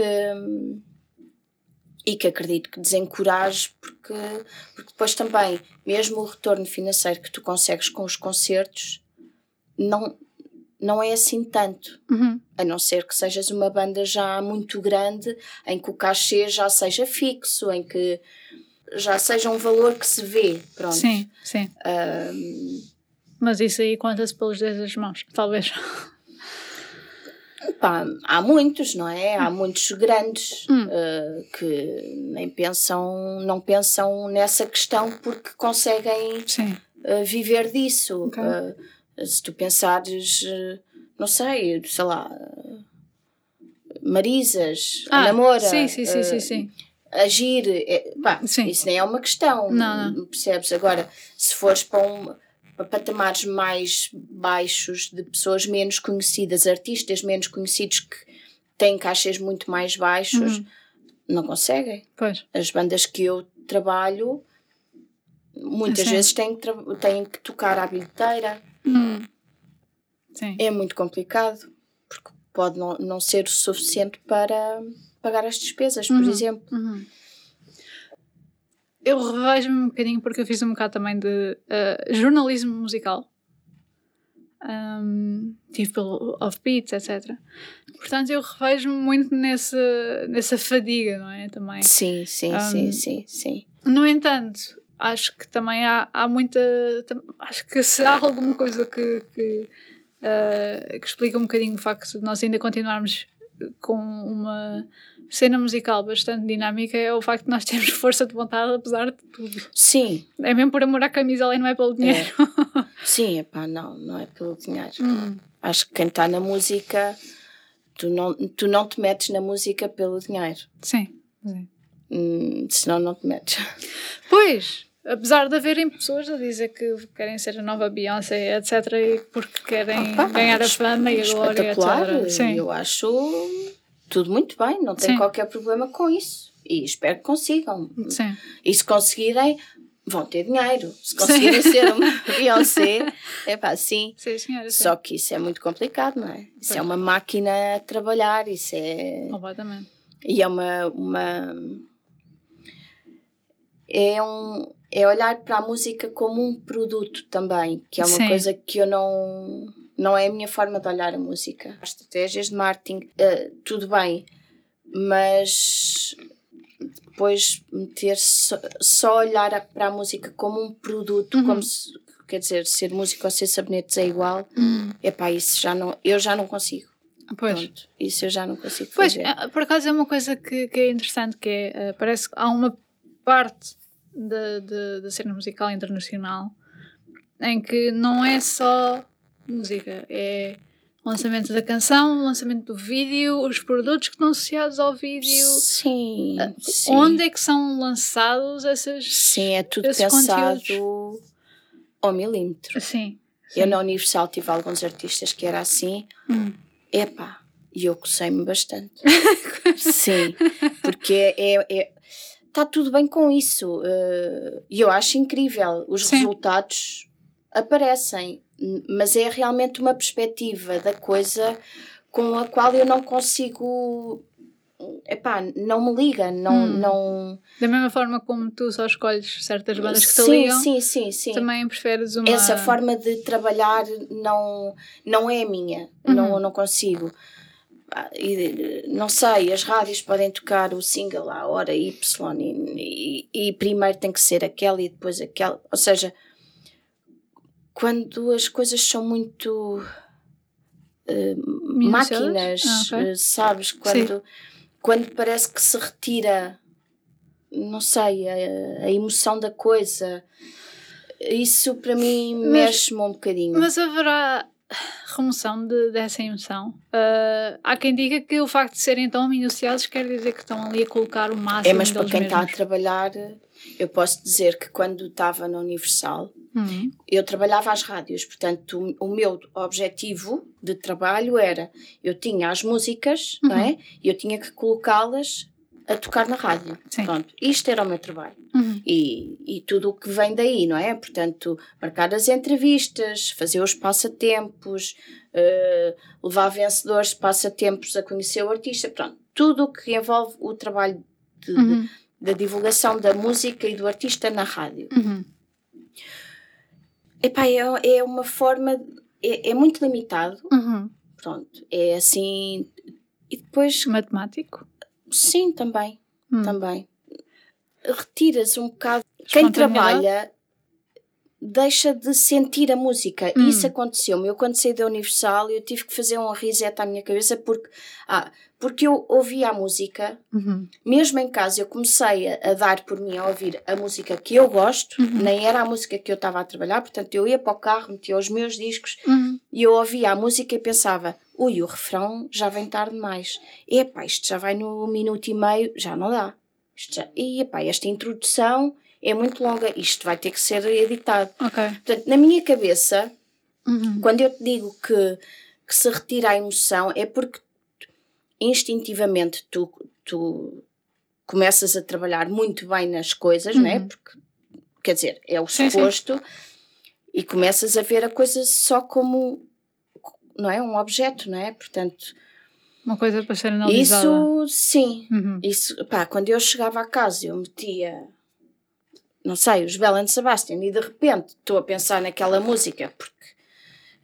e que acredito que desencoraje, porque, porque depois também, mesmo o retorno financeiro que tu consegues com os concertos, não, não é assim tanto. Uhum. A não ser que sejas uma banda já muito grande, em que o cachê já seja fixo, em que já seja um valor que se vê. Pronto. Sim, sim. Um, Mas isso aí conta-se pelos dedos das mãos, talvez. Pá, há muitos, não é? Há muitos grandes hum. uh, que nem pensam, não pensam nessa questão porque conseguem uh, viver disso. Okay. Uh, se tu pensares, uh, não sei, sei lá, Marisas, ah, a Namora, sim, sim, sim, uh, sim, sim. Agir, é, pá, isso nem é uma questão, não, não. Percebes? Agora, se fores para um... para patamares mais baixos de pessoas menos conhecidas, artistas menos conhecidos que têm cachês muito mais baixos, uhum. não conseguem. Pois. As bandas que eu trabalho muitas Sim. vezes têm que, tra- têm que tocar à bilheteira. Uhum. Sim. É muito complicado, porque pode não, não ser o suficiente para pagar as despesas, uhum. por exemplo. Uhum. Eu revejo-me um bocadinho porque eu fiz um bocado também de uh, jornalismo musical. um, tive pelo offbeats, etcétera. Portanto, eu revejo-me muito nesse, nessa fadiga, não é? Também. Sim, sim, um, sim, sim, sim. No entanto, acho que também há, há muita... Acho que se há alguma coisa que, que, uh, que explica um bocadinho o facto de nós ainda continuarmos com uma cena musical bastante dinâmica, é o facto de nós termos força de vontade apesar de tudo. Sim. É mesmo por amor à camisola e não é pelo dinheiro. É. Sim, epá, não, não é pelo dinheiro. Uhum. Acho que quem está na música, tu não, tu não te metes na música pelo dinheiro. Sim. Sim. Hum, senão não te metes. Pois, apesar de haverem pessoas a dizer que querem ser a nova Beyoncé, etcétera, e porque querem Opa, ganhar a fama e a glória, etcétera. Sim. Eu acho tudo muito bem, não tenho Sim. qualquer problema com isso. E espero que consigam. Sim. E se conseguirem, vão ter dinheiro. Se conseguirem sim. ser uma Beyoncé, é pá, sim. Sim, senhora, sim. Só que isso é muito complicado, não é? Isso pois. É uma máquina a trabalhar, isso é... Completamente. E é uma... uma... É, um, é olhar para a música como um produto também, que é uma Sim. coisa que eu não... Não é a minha forma de olhar a música. As estratégias de marketing, uh, tudo bem, mas depois meter só, só olhar a, para a música como um produto, uhum. como se, quer dizer, ser músico ou ser sabonetes é igual, uhum. epá, isso já não, eu já não consigo. Pois. Pronto, isso eu já não consigo pois, fazer. Por acaso é uma coisa que, que é interessante, que é, uh, parece que há uma parte da cena musical internacional em que não é só música, é o lançamento da canção, o lançamento do vídeo, os produtos que estão associados ao vídeo. Sim, uh, sim. Onde é que são lançados essas Sim, é tudo pensado conteúdos? Ao milímetro. Sim, sim. Eu na Universal tive alguns artistas que era assim. Hum. Epá, e eu cocei-me bastante. Sim, porque é... é está tudo bem com isso. E uh, eu acho incrível. Os Sim. resultados aparecem. Mas é realmente uma perspectiva da coisa com a qual eu não consigo... Epá, não me liga. Não, hum. não... Da mesma forma como tu só escolhes certas bandas que te sim, ligam. Sim, sim, sim. Também preferes uma... Essa forma de trabalhar não, não é a minha. Uhum. Não, não consigo. Não sei, as rádios podem tocar o single à hora Y e, e, e primeiro tem que ser aquela e depois aquela, ou seja, quando as coisas são muito uh, máquinas, ah, okay. uh, sabes, quando, quando parece que se retira, não sei, a, a emoção da coisa, isso para mim mexe-me um bocadinho. Mas haverá remoção de, dessa emoção. Uh, há quem diga que o facto de serem tão minuciosos quer dizer que estão ali a colocar o máximo. É, mas para quem mesmos. está a trabalhar, eu posso dizer que quando estava na Universal, uhum. eu trabalhava às rádios, portanto o, o meu objetivo de trabalho era, eu tinha as músicas, uhum. não é? E eu tinha que colocá-las a tocar na rádio. Sim. Pronto, isto era o meu trabalho. Uhum. E, e tudo o que vem daí, não é? Portanto, marcar as entrevistas, fazer os passatempos, uh, levar vencedores de passatempos a conhecer o artista, pronto, tudo o que envolve o trabalho de, uhum. de, da divulgação da música e do artista na rádio. Uhum. Epá, é, é uma forma, é, é muito limitado, uhum. pronto, é assim, e depois... Matemático? Sim, também, hum. também. Retiras um bocado... Quem trabalha deixa de sentir a música. Hum. Isso aconteceu-me. Eu quando saí da Universal eu tive que fazer um reset à minha cabeça porque, ah, porque eu ouvia a música, uhum. mesmo em casa eu comecei a, a dar por mim a ouvir a música que eu gosto, uhum. nem era a música que eu estava a trabalhar, portanto eu ia para o carro, metia os meus discos uhum. e eu ouvia a música e pensava, ui, o refrão já vem tarde demais. Epá, isto já vai no minuto e meio, já não dá. Isto já... E epá, esta introdução é muito longa, isto vai ter que ser editado. Okay. Portanto, na minha cabeça, uhum. quando eu te digo que, que se retira a emoção, é porque instintivamente tu, tu começas a trabalhar muito bem nas coisas, uhum. não é? Porque, quer dizer, é o sim, suposto, sim. E começas a ver a coisa só como, não é? Um objeto, não é? Portanto... Uma coisa para ser analisada. Isso, sim. Uhum. Isso, pá, quando eu chegava a casa, eu metia, não sei, os Belle and Sebastian, e de repente estou a pensar naquela música, porque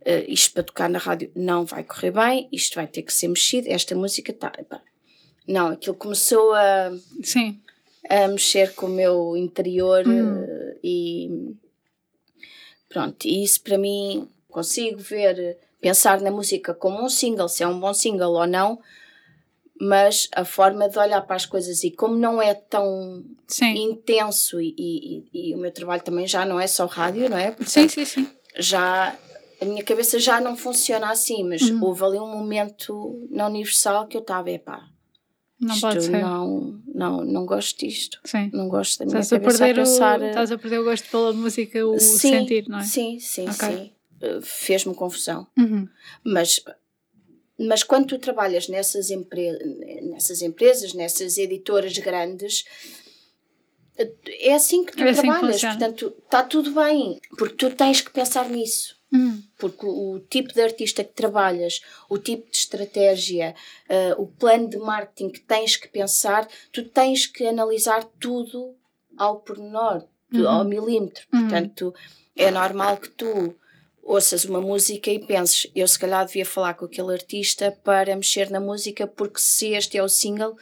uh, isto para tocar na rádio não vai correr bem, isto vai ter que ser mexido, esta música está... Não, aquilo começou a, Sim. a mexer com o meu interior hum. uh, e pronto, e isso para mim, consigo ver, pensar na música como um single, se é um bom single ou não, mas a forma de olhar para as coisas, e como não é tão sim. intenso, e, e, e o meu trabalho também já não é só rádio, não é? Portanto, sim, sim, sim. Já, a minha cabeça já não funciona assim, mas uhum. houve ali um momento na Universal que eu estava, epá, não isto pode ser. Não, não, não gosto disto. Sim. Não gosto da minha estás cabeça a, a pensar... O, estás a perder o gosto pela música, o sim, sentir, não é? Sim, sim, okay. sim. Fez-me confusão. Uhum. Mas... Mas quando tu trabalhas nessas, empre... nessas empresas, nessas editoras grandes, é assim que tu é trabalhas. Assim que portanto, está tudo bem, porque tu tens que pensar nisso. Hum. Porque o, o tipo de artista que trabalhas, o tipo de estratégia, uh, o plano de marketing que tens que pensar, tu tens que analisar tudo ao pormenor, uhum. ao milímetro. Uhum. Portanto, é normal que tu ouças uma música e penses, eu se calhar devia falar com aquele artista para mexer na música, porque se este é o single,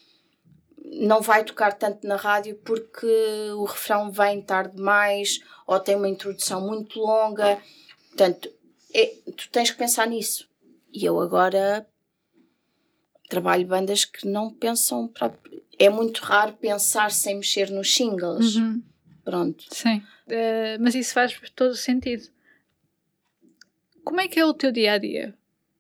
não vai tocar tanto na rádio porque o refrão vem tarde demais ou tem uma introdução muito longa. Portanto, é, tu tens que pensar nisso. E eu agora trabalho bandas que não pensam próprio. É muito raro pensar sem mexer nos singles. Uhum. Pronto. Sim, uh, mas isso faz todo o sentido. Como é que é o teu dia-a-dia?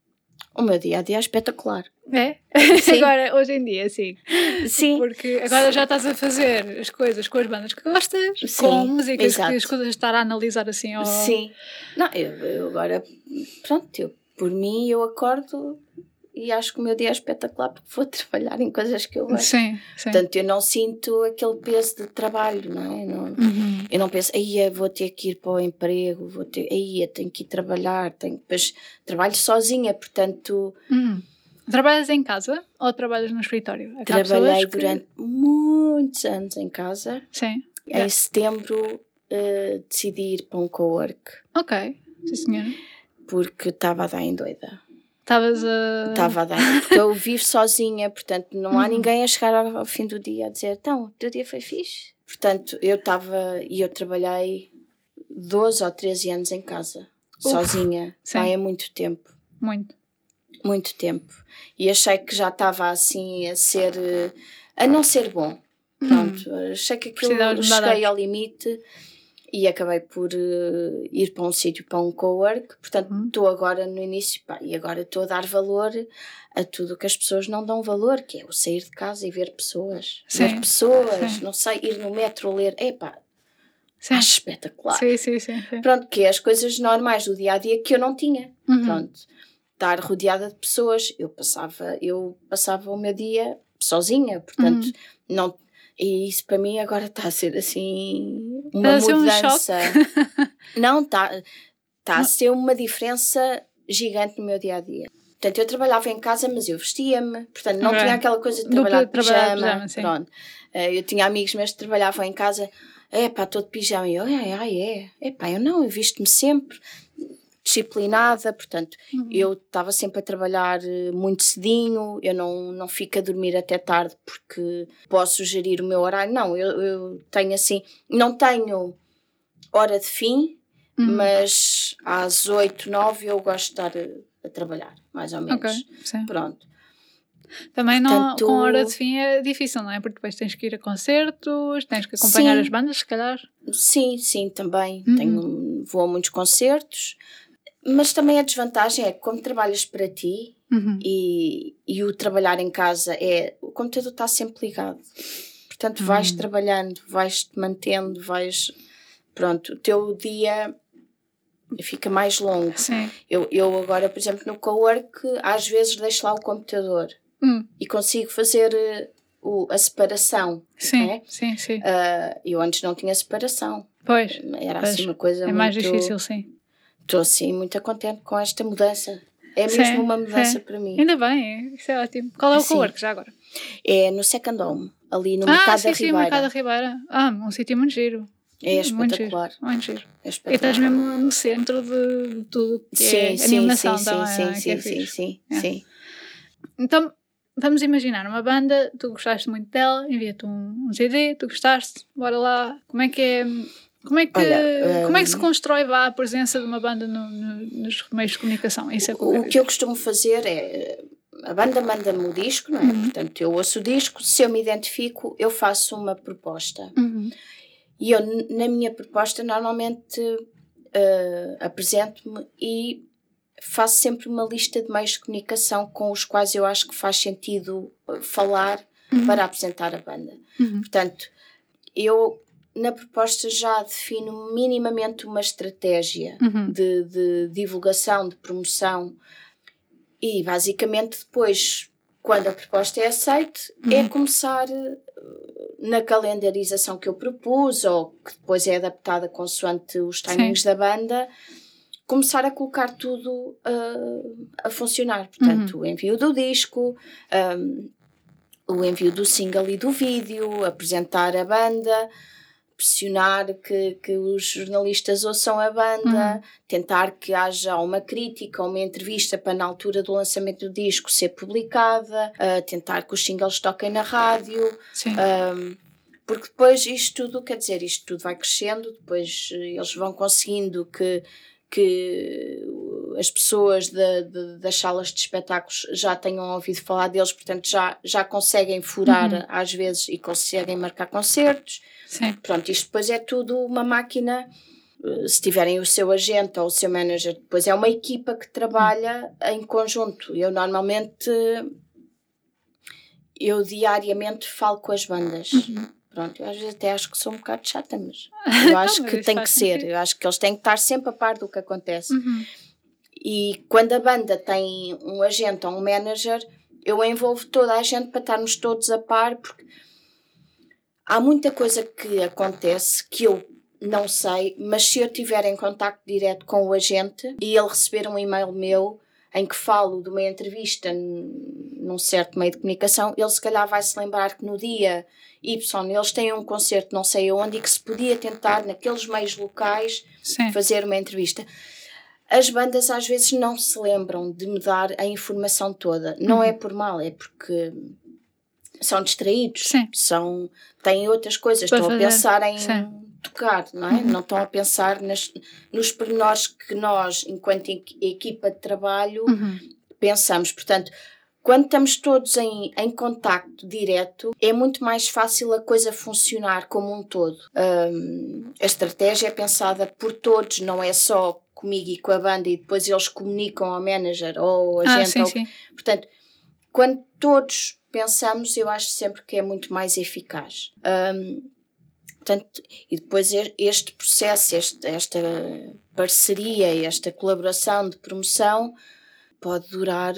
O meu dia-a-dia é espetacular. É? Sim. Agora, hoje em dia, sim. Sim. Porque agora sim. já estás a fazer as coisas com as bandas que gostas, sim, com músicas exato. Que as coisas estar a analisar assim. Ou... Sim. Não, eu, eu agora, pronto, eu, por mim eu acordo e acho que o meu dia é espetacular porque vou trabalhar em coisas que eu gosto. Sim, sim. Portanto, eu não sinto aquele peso de trabalho, não é? Não, uhum. Eu não penso, aí vou ter que ir para o emprego, vou ter, aí tenho que ir trabalhar, tenho, depois trabalho sozinha, portanto... Uhum. Trabalhas em casa ou trabalhas no escritório? Há trabalhei que... durante muitos anos em casa. Sim. Em yeah. setembro uh, decidi ir para um co-work. Ok, sim senhora. Porque estava a dar em doida. Estavas a... Estava a dar, porque eu vivo sozinha, portanto não há uhum. ninguém a chegar ao, ao fim do dia a dizer, então, o teu dia foi fixe? Portanto, eu estava, e eu trabalhei doze ou treze anos em casa, Uf, sozinha. Vai, é muito tempo. Muito. Muito tempo. E achei que já estava assim a ser, a não ser bom. Pronto, uhum. achei que aquilo, cheguei ao limite. E acabei por uh, ir para um sítio, para um co-work. Portanto, estou uhum. agora no início, pá, e agora estou a dar valor a tudo que as pessoas não dão valor, que é o sair de casa e ver pessoas. Sim. Ver pessoas, sim. não sei, ir no metro ler. Epá, sim. acho espetacular. Sim, sim, sim, sim. Pronto, que é as coisas normais do dia-a-dia que eu não tinha. Uhum. Pronto, estar rodeada de pessoas. Eu passava, eu passava o meu dia sozinha, portanto, uhum. não... E isso para mim agora está a ser assim uma está mudança. Um não, está tá a ser uma diferença gigante no meu dia-a-dia. Portanto, eu trabalhava em casa, mas eu vestia-me. Portanto, não okay. tinha aquela coisa de trabalhar de pijama. Trabalhar de pijama Pronto. Eu tinha amigos meus que trabalhavam em casa. É pá, estou de pijama. E eu, ai, ai, é. É pá, eu não, eu visto-me sempre disciplinada, portanto, uhum. eu estava sempre a trabalhar muito cedinho, eu não, não fico a dormir até tarde porque posso gerir o meu horário, não, eu, eu tenho assim, não tenho hora de fim, uhum. mas às oito, nove eu gosto de estar a, a trabalhar, mais ou menos. Okay, sim. Pronto. Também Portanto, não, com hora de fim é difícil, não é? Porque depois tens que ir a concertos, tens que acompanhar sim. as bandas, se calhar. Sim, sim, também. Uhum. Tenho, vou a muitos concertos. Mas também a desvantagem é que como trabalhas para ti uhum. e, e o trabalhar em casa é... O computador está sempre ligado. Portanto, vais uhum. trabalhando, vais-te mantendo, vais... Pronto, o teu dia fica mais longo. Sim. Eu, eu agora, por exemplo, no co-work, às vezes deixo lá o computador uhum. e consigo fazer uh, o, a separação. Sim, é? sim, sim. Uh, eu antes não tinha separação. Pois. Era pois. assim uma coisa é muito... É mais difícil, sim. Estou assim muito contente com esta mudança. É mesmo sim, uma mudança sim. para mim. Ainda bem, isso é ótimo. Qual é o co-work já agora? É no Second Home, ali no ah, Mercado sim, da sim, Ribeira. Mercado da Ribeira. Ah, um sítio muito giro. É espetacular. Muito giro. É espetacular. E estás mesmo no centro de tudo que sim, é sim, animação sim, também. Sim, é, sim, que é sim, fixe. sim, é. sim. Então, vamos imaginar uma banda, tu gostaste muito dela, envia-te um, um C D, tu gostaste, bora lá. Como é que é... Como é que, Olha, como um, é que se constrói vá, a presença de uma banda no, no, nos meios de comunicação? Isso é que eu o que eu costumo fazer é... A banda manda-me o disco, não é? Uhum. Portanto, eu ouço o disco, se eu me identifico, eu faço uma proposta. Uhum. E eu, na minha proposta, normalmente uh, apresento-me e faço sempre uma lista de meios de comunicação com os quais eu acho que faz sentido falar uhum. para apresentar a banda. Uhum. Portanto, eu na proposta já defino minimamente uma estratégia uhum. de, de divulgação, de promoção e basicamente depois, quando a proposta é aceita, uhum. é começar na calendarização que eu propus ou que depois é adaptada consoante os timings Sim. da banda, começar a colocar tudo uh, a funcionar. Portanto, uhum. o envio do disco, um, o envio do single e do vídeo, apresentar a banda, pressionar que, que os jornalistas ouçam a banda, uhum. tentar que haja uma crítica, uma entrevista para na altura do lançamento do disco ser publicada, uh, tentar que os singles toquem na rádio. Sim. Um, porque depois isto tudo, quer dizer, isto tudo vai crescendo, depois eles vão conseguindo que que as pessoas de, de, das salas de espetáculos já tenham ouvido falar deles, portanto já, já conseguem furar uhum. às vezes e conseguem marcar concertos. Sim. Pronto, isto depois é tudo uma máquina, se tiverem o seu agente ou o seu manager, depois é uma equipa que trabalha uhum. em conjunto. Eu normalmente, eu diariamente falo com as bandas. Uhum. Pronto, eu às vezes até acho que sou um bocado chata, mas eu acho que tem que ser. Sentido. Eu acho que eles têm que estar sempre a par do que acontece. Uhum. E quando a banda tem um agente ou um manager, eu envolvo toda a gente para estarmos todos a par, porque há muita coisa que acontece que eu não sei, mas se eu tiver em contacto direto com o agente e ele receber um e-mail meu em que falo de uma entrevista num certo meio de comunicação, ele se calhar vai se lembrar que no dia Y eles têm um concerto não sei onde e que se podia tentar naqueles meios locais Sim. fazer uma entrevista. As bandas às vezes não se lembram de me dar a informação toda. Não uhum. é por mal, é porque são distraídos. Sim. São, têm outras coisas. Para estão fazer. a pensar em Sim. tocar, não é? Uhum. Não estão a pensar nas, nos pormenores que nós, enquanto equipa de trabalho, uhum. pensamos. Portanto, quando estamos todos em, em contacto direto, é muito mais fácil a coisa funcionar como um todo. Um, a estratégia é pensada por todos, não é só comigo e com a banda e depois eles comunicam ao manager ou a ah, gente. sim, ou... sim. Portanto, quando todos pensamos, eu acho sempre que é muito mais eficaz. Um, portanto, e depois este processo, este, esta parceria, esta colaboração de promoção pode durar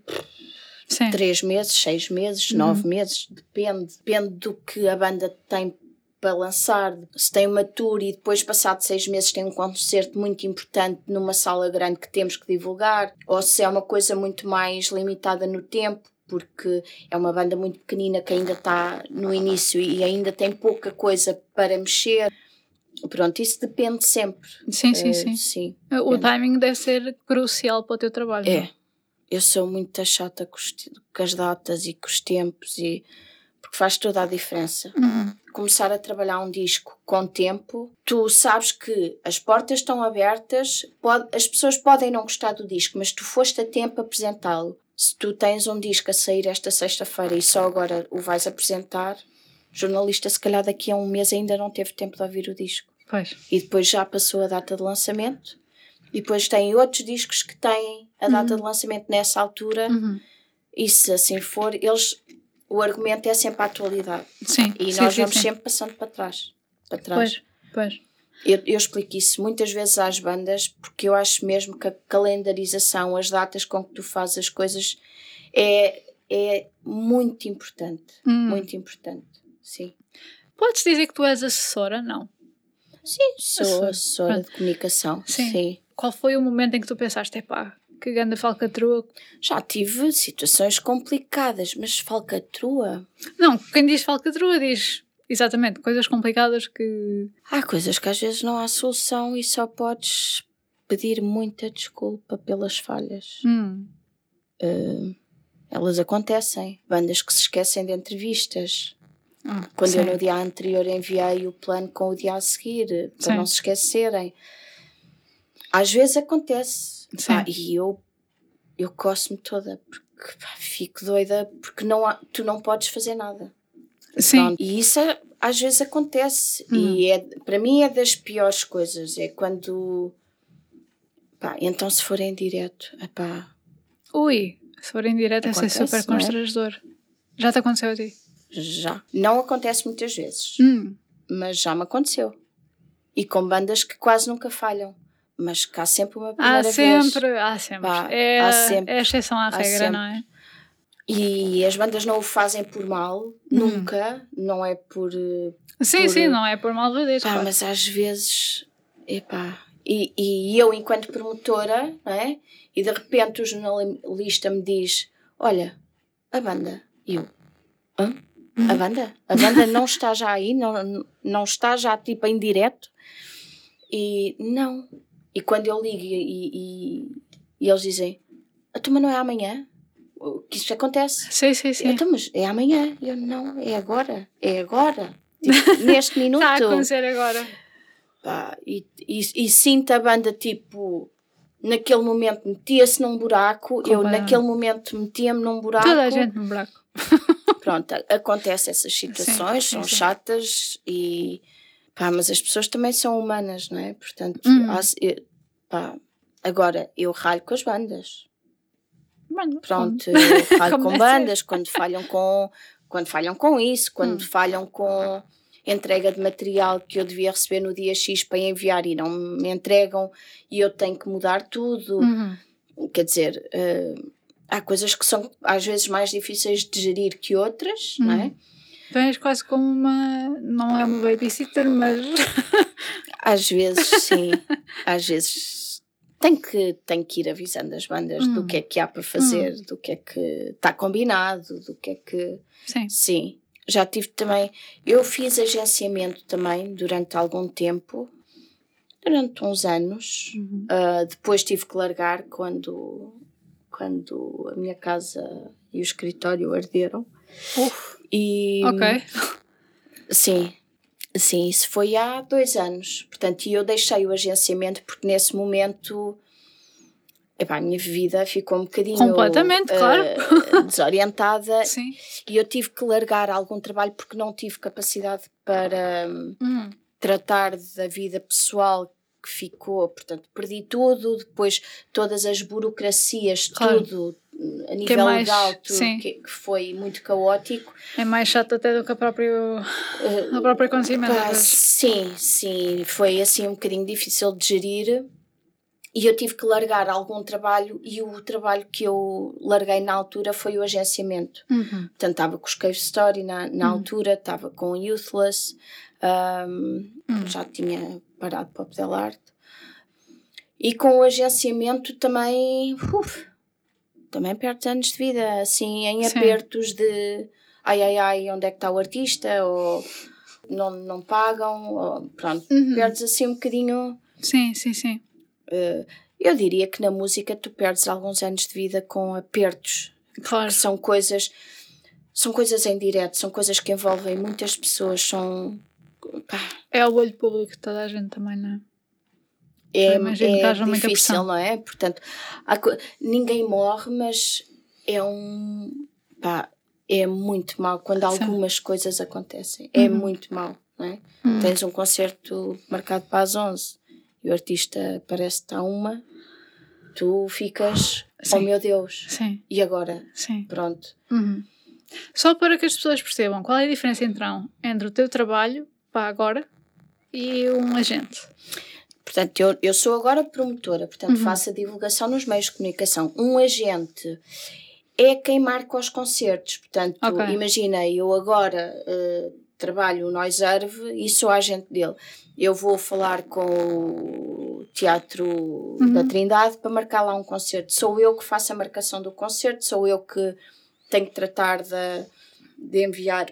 Sim. três meses, seis meses, uhum. nove meses, depende. Depende do que a banda tem para lançar. Se tem uma tour e depois, passado seis meses, tem um concerto muito importante numa sala grande que temos que divulgar, ou se é uma coisa muito mais limitada no tempo, porque é uma banda muito pequenina que ainda está no início e ainda tem pouca coisa para mexer. Pronto, isso depende sempre. Sim, sim, uh, sim. sim o depende. Timing deve ser crucial para o teu trabalho. É. Não? Eu sou muito chata com, os, com as datas e com os tempos, e, porque faz toda a diferença. Uhum. Começar a trabalhar um disco com tempo, tu sabes que as portas estão abertas, pode, as pessoas podem não gostar do disco, mas tu foste a tempo a apresentá-lo. Se tu tens um disco a sair esta sexta-feira e só agora o vais apresentar, o jornalista se calhar daqui a um mês ainda não teve tempo de ouvir o disco. Pois. E depois já passou a data de lançamento. E depois tem outros discos que têm a data uhum. de lançamento nessa altura. Uhum. E se assim for, eles, o argumento é sempre a atualidade. Sim, e sim, nós sim, vamos sim. sempre passando para trás. Para trás. Pois, pois. Eu, eu explico isso muitas vezes às bandas, porque eu acho mesmo que a calendarização, as datas com que tu fazes as coisas, é, é muito importante. Hum. Muito importante, sim. Podes dizer que tu és assessora? Não. Sim, sou assessora de comunicação. Sim. sim. Qual foi o momento em que tu pensaste, epá, que ganda falcatrua? Já tive situações complicadas, mas falcatrua? Não, quem diz falcatrua diz Exatamente, coisas complicadas que... Há coisas que às vezes não há solução e só podes pedir muita desculpa pelas falhas. Hum. Uh, elas acontecem. Bandas que se esquecem de entrevistas. Ah, Quando sim. eu no dia anterior enviei o plano com o dia a seguir, para Sim. não se esquecerem. Às vezes acontece. Pá, e eu, eu coço-me toda, porque pá, fico doida, porque não há, tu não podes fazer nada. Sim. Pronto. E isso às vezes acontece. Hum. E é, para mim é das piores coisas. É quando... Pá, então se for em direto, epá... Ui, se for em direto deve ser super não é? constrangedor. Já te aconteceu a ti? Já. Não acontece muitas vezes. Hum. Mas já me aconteceu. E com bandas que quase nunca falham. Mas que há sempre uma primeira há vez. sempre, há sempre. Pá, é, há sempre. É a exceção à há regra, sempre. não é? E as bandas não o fazem por mal. Hum. Nunca. Não é por... Sim, por, sim, não é por malvadez. Pá, claro. mas às vezes... Epá... E, e eu, enquanto promotora, não é? E de repente o jornalista me diz: olha, a banda. E eu: hã? A banda? A banda não está já aí? Não, não está já tipo em direto? E não. E quando eu ligo e, e, e eles dizem: a turma não é amanhã? Que isso acontece? Sim, sim, sim. Então, mas é amanhã? E eu: não, é agora. É agora. Tipo, neste minuto. Está a acontecer agora. Pá, e, e, e sinto a banda tipo, naquele momento metia-se num buraco, eu naquele momento metia-me num buraco. Toda a gente num buraco. Pronto, acontece essas situações, sim, sim, são sim. chatas e pá, mas as pessoas também são humanas, não é? Portanto, uhum. há, pá, agora eu ralho com as bandas. Mano, Pronto, eu ralho com bandas quando falham com, quando falham com isso, quando hum. falham com entrega de material que eu devia receber no dia X para enviar e não me entregam e eu tenho que mudar tudo. Uhum. Quer dizer, uh, há coisas que são às vezes mais difíceis de gerir que outras, uhum. não é? Então és quase como uma... não é uma babysitter, mas... às vezes sim, às vezes tenho que, tenho que ir avisando as bandas uhum. do que é que há para fazer, uhum. do que é que está combinado, do que é que... Sim. Sim. Já tive também, eu fiz agenciamento também durante algum tempo, durante uns anos, uhum. uh, depois tive que largar quando, quando a minha casa e o escritório arderam. Uf, e, ok. Sim, sim, isso foi há dois anos, portanto, e eu deixei o agenciamento porque nesse momento... Epá, a minha vida ficou um bocadinho completamente, uh, claro. desorientada. Sim. E eu tive que largar algum trabalho porque não tive capacidade para hum. tratar da vida pessoal que ficou. Portanto, perdi tudo, depois todas as burocracias, claro. Tudo a nível que é mais, legal, tudo, que, que foi muito caótico. É mais chato até do que a próprio, uh, a própria acontecimento. Pá, sim, sim, foi assim um bocadinho difícil de gerir. E eu tive que largar algum trabalho e o trabalho que eu larguei na altura foi o agenciamento. Uhum. Portanto, estava com os Cave Story na, na uhum. altura, estava com o Youthless, um, uhum. já tinha parado para o Pedal Art. E com o agenciamento também, uf, também perdes anos de vida, assim, em Sim. apertos de ai, ai, ai, onde é que está o artista, ou não, não pagam, ou, pronto, uhum. perdes assim um bocadinho... Sim, sim, sim. Uh, eu diria que na música tu perdes alguns anos de vida com apertos, claro. Que são coisas são coisas em direto, são coisas que envolvem muitas pessoas, são pá. É o olho público de toda a gente também, não é? É, é difícil, não é? Portanto, há, ninguém morre, mas é um pá, é muito mau quando Sim. algumas coisas acontecem, é uhum. muito mau, não é? Uhum. Tens um concerto marcado para as onze e o artista parece que está uma, tu ficas, Sim. oh meu Deus, Sim. e agora? Sim. Pronto. Uhum. Só para que as pessoas percebam, qual é a diferença então entre o teu trabalho, para agora, e um agente? Portanto, eu, eu sou agora promotora, portanto uhum. faço a divulgação nos meios de comunicação. Um agente é quem marca os concertos, portanto, okay. imagina, eu agora uh, trabalho no Noiserve e sou agente dele. Eu vou falar com o Teatro uhum. da Trindade para marcar lá um concerto. Sou eu que faço a marcação do concerto, sou eu que tenho que tratar de, de enviar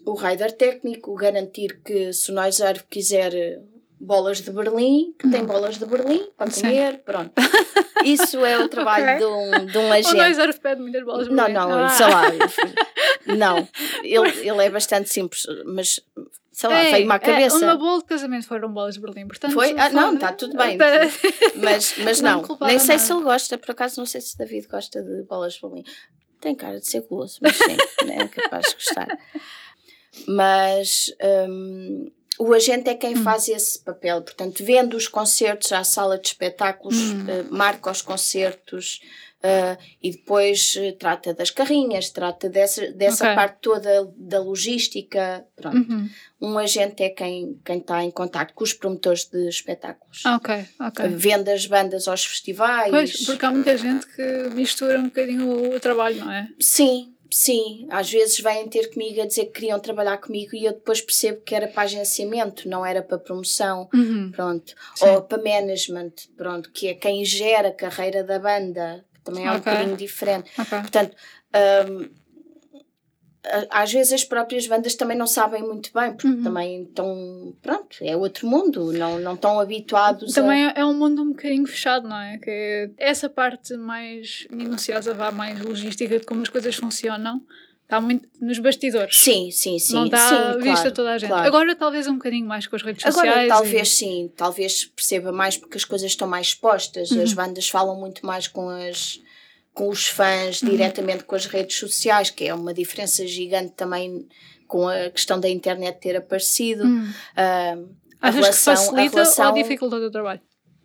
o rider técnico, garantir que se o Noise Earth quiser bolas de Berlim, que tem bolas de Berlim para comer, Sim. pronto. Isso é o trabalho okay. de, um, de um agente. O Noise Earth pede muitas bolas de Berlim. Não, não, ah. sei lá. Não, ele, ele é bastante simples, mas sei lá, veio-me à cabeça. É, uma bola de casamento foram bolas de Berlim, portanto... Foi? Ah, não, está tudo bem. Mas, mas não, não nem sei nada. Se ele gosta, por acaso não sei se David gosta de bolas de Berlim. Tem cara de ser goloso, mas sim, é capaz de gostar. Mas um, o agente é quem hum. faz esse papel, portanto, vende os concertos à sala de espetáculos, hum. uh, marca os concertos uh, e depois uh, trata das carrinhas, trata dessa, dessa okay. parte toda da logística. Pronto. Uhum. Um agente é quem, quem está em contacto com os promotores de espetáculos. Ok, ok. Vende as bandas aos festivais. Pois, porque há muita gente que mistura um bocadinho o, o trabalho, não é? Sim. Sim, às vezes vêm ter comigo a dizer que queriam trabalhar comigo e eu depois percebo que era para agenciamento, não era para promoção, uhum. pronto. Sim. Ou para management, pronto, que é quem gera a carreira da banda, que também é okay. um bocadinho diferente. Okay. Portanto, um, às vezes as próprias bandas também não sabem muito bem, porque uhum. também estão, pronto, é outro mundo, não, não estão habituados também a... Também é um mundo um bocadinho fechado, não é? Que essa parte mais minuciosa, vá, mais logística de como as coisas funcionam, está muito nos bastidores. Sim, sim, sim. Não está sim, vista claro, toda a gente. Claro. Agora talvez um bocadinho mais com as redes Agora, sociais. Agora talvez e... sim, talvez perceba mais porque as coisas estão mais expostas, uhum. as bandas falam muito mais com as... com os fãs, uhum. diretamente com as redes sociais, que é uma diferença gigante também com a questão da internet ter aparecido. Uhum. Uh, a Achas relação, que facilita a relação... ou dificulta o teu trabalho?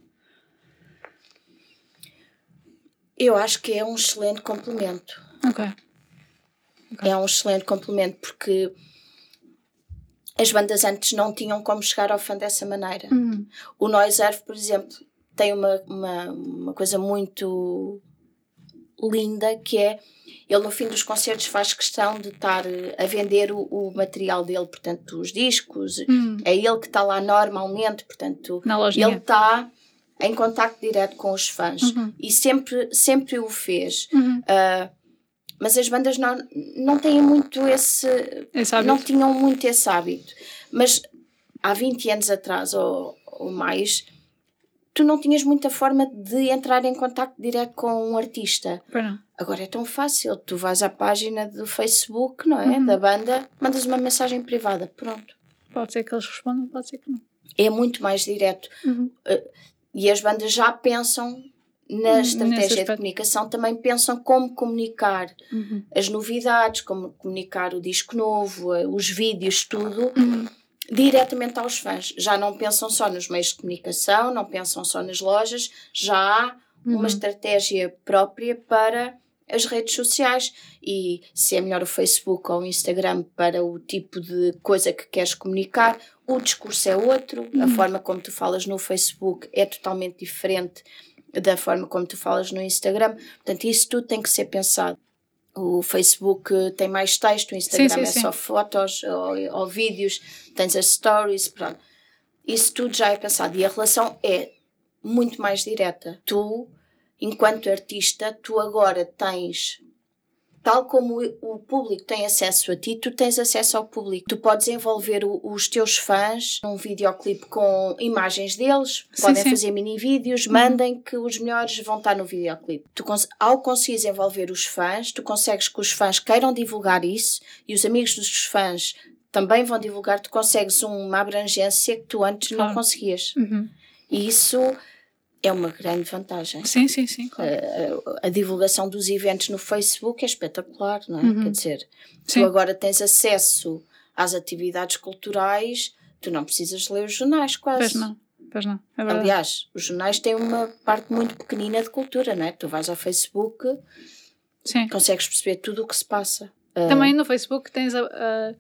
Eu acho que é um excelente complemento. Ok. okay. É um excelente complemento, porque as bandas antes não tinham como chegar ao fã dessa maneira. Uhum. O Noise Earth, por exemplo, tem uma, uma, uma coisa muito... linda, que é ele no fim dos concertos faz questão de estar a vender o, o material dele, portanto os discos, hum. é ele que está lá normalmente, portanto ele está em contacto direto com os fãs uhum. e sempre, sempre o fez uhum. uh, mas as bandas não, não têm muito esse, esse não tinham muito esse hábito, mas há vinte anos atrás ou, ou mais tu não tinhas muita forma de entrar em contacto direto com um artista. Não. Agora é tão fácil. Tu vais à página do Facebook, não é? Uhum. Da banda, mandas uma mensagem privada. Pronto. Pode ser que eles respondam, pode ser que não. É muito mais direto. Uhum. Uh, e as bandas já pensam na uhum. estratégia de comunicação, também pensam como comunicar uhum. as novidades, como comunicar o disco novo, os vídeos, tudo. Uhum. diretamente aos fãs. Já não pensam só nos meios de comunicação, não pensam só nas lojas, já há uhum. uma estratégia própria para as redes sociais e se é melhor o Facebook ou o Instagram para o tipo de coisa que queres comunicar, o discurso é outro, uhum. a forma como tu falas no Facebook é totalmente diferente da forma como tu falas no Instagram, portanto isso tudo tem que ser pensado. O Facebook tem mais texto, o Instagram sim, sim, é sim. só fotos ou, ou vídeos, tens as stories, pronto. Isso tudo já é pensado e a relação é muito mais direta. Tu, enquanto artista, tu agora tens, tal como o público tem acesso a ti, tu tens acesso ao público. Tu podes envolver o, os teus fãs num videoclipe com imagens deles, sim, podem sim. fazer mini-vídeos, uhum. mandem que os melhores vão estar no videoclipe. Tu, ao conseguires envolver os fãs, tu consegues que os fãs queiram divulgar isso e os amigos dos fãs também vão divulgar, tu consegues uma abrangência que tu antes claro. não conseguias. Uhum. E isso... é uma grande vantagem. Sim, sim, sim. Claro. A, a divulgação dos eventos no Facebook é espetacular, não é? Uhum. Quer dizer, sim. tu agora tens acesso às atividades culturais, tu não precisas ler os jornais quase. Pois não, pois não. É verdade. Aliás, os jornais têm uma parte muito pequenina de cultura, não é? Tu vais ao Facebook, sim. consegues perceber tudo o que se passa. Também no Facebook tens a,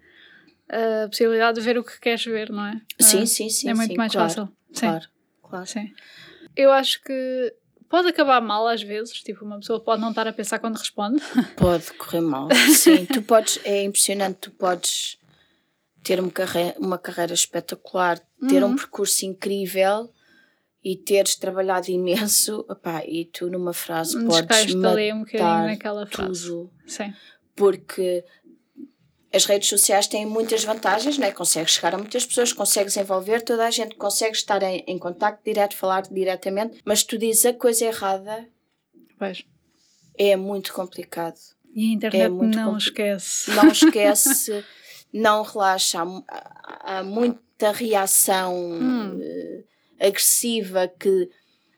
a, a possibilidade de ver o que queres ver, não é? Sim, sim, sim. É muito sim, mais claro, fácil. Claro, sim. claro. Sim. Eu acho que pode acabar mal às vezes, tipo, uma pessoa pode não estar a pensar quando responde. Pode correr mal, sim. Tu podes, é impressionante, tu podes ter uma carreira, uma carreira espetacular, ter uhum. um percurso incrível e teres trabalhado imenso, opá, e tu numa frase um podes matar ali um bocadinho naquela frase. tudo. Sim. Porque as redes sociais têm muitas vantagens, né? Consegues chegar a muitas pessoas, consegues envolver toda a gente, consegues estar em, em contacto direto, falar diretamente, mas tu dizes a coisa errada, pois. É muito complicado. E a internet é muito não compl... esquece. Não esquece, não relaxa. Há, há muita reação hum. uh, agressiva que...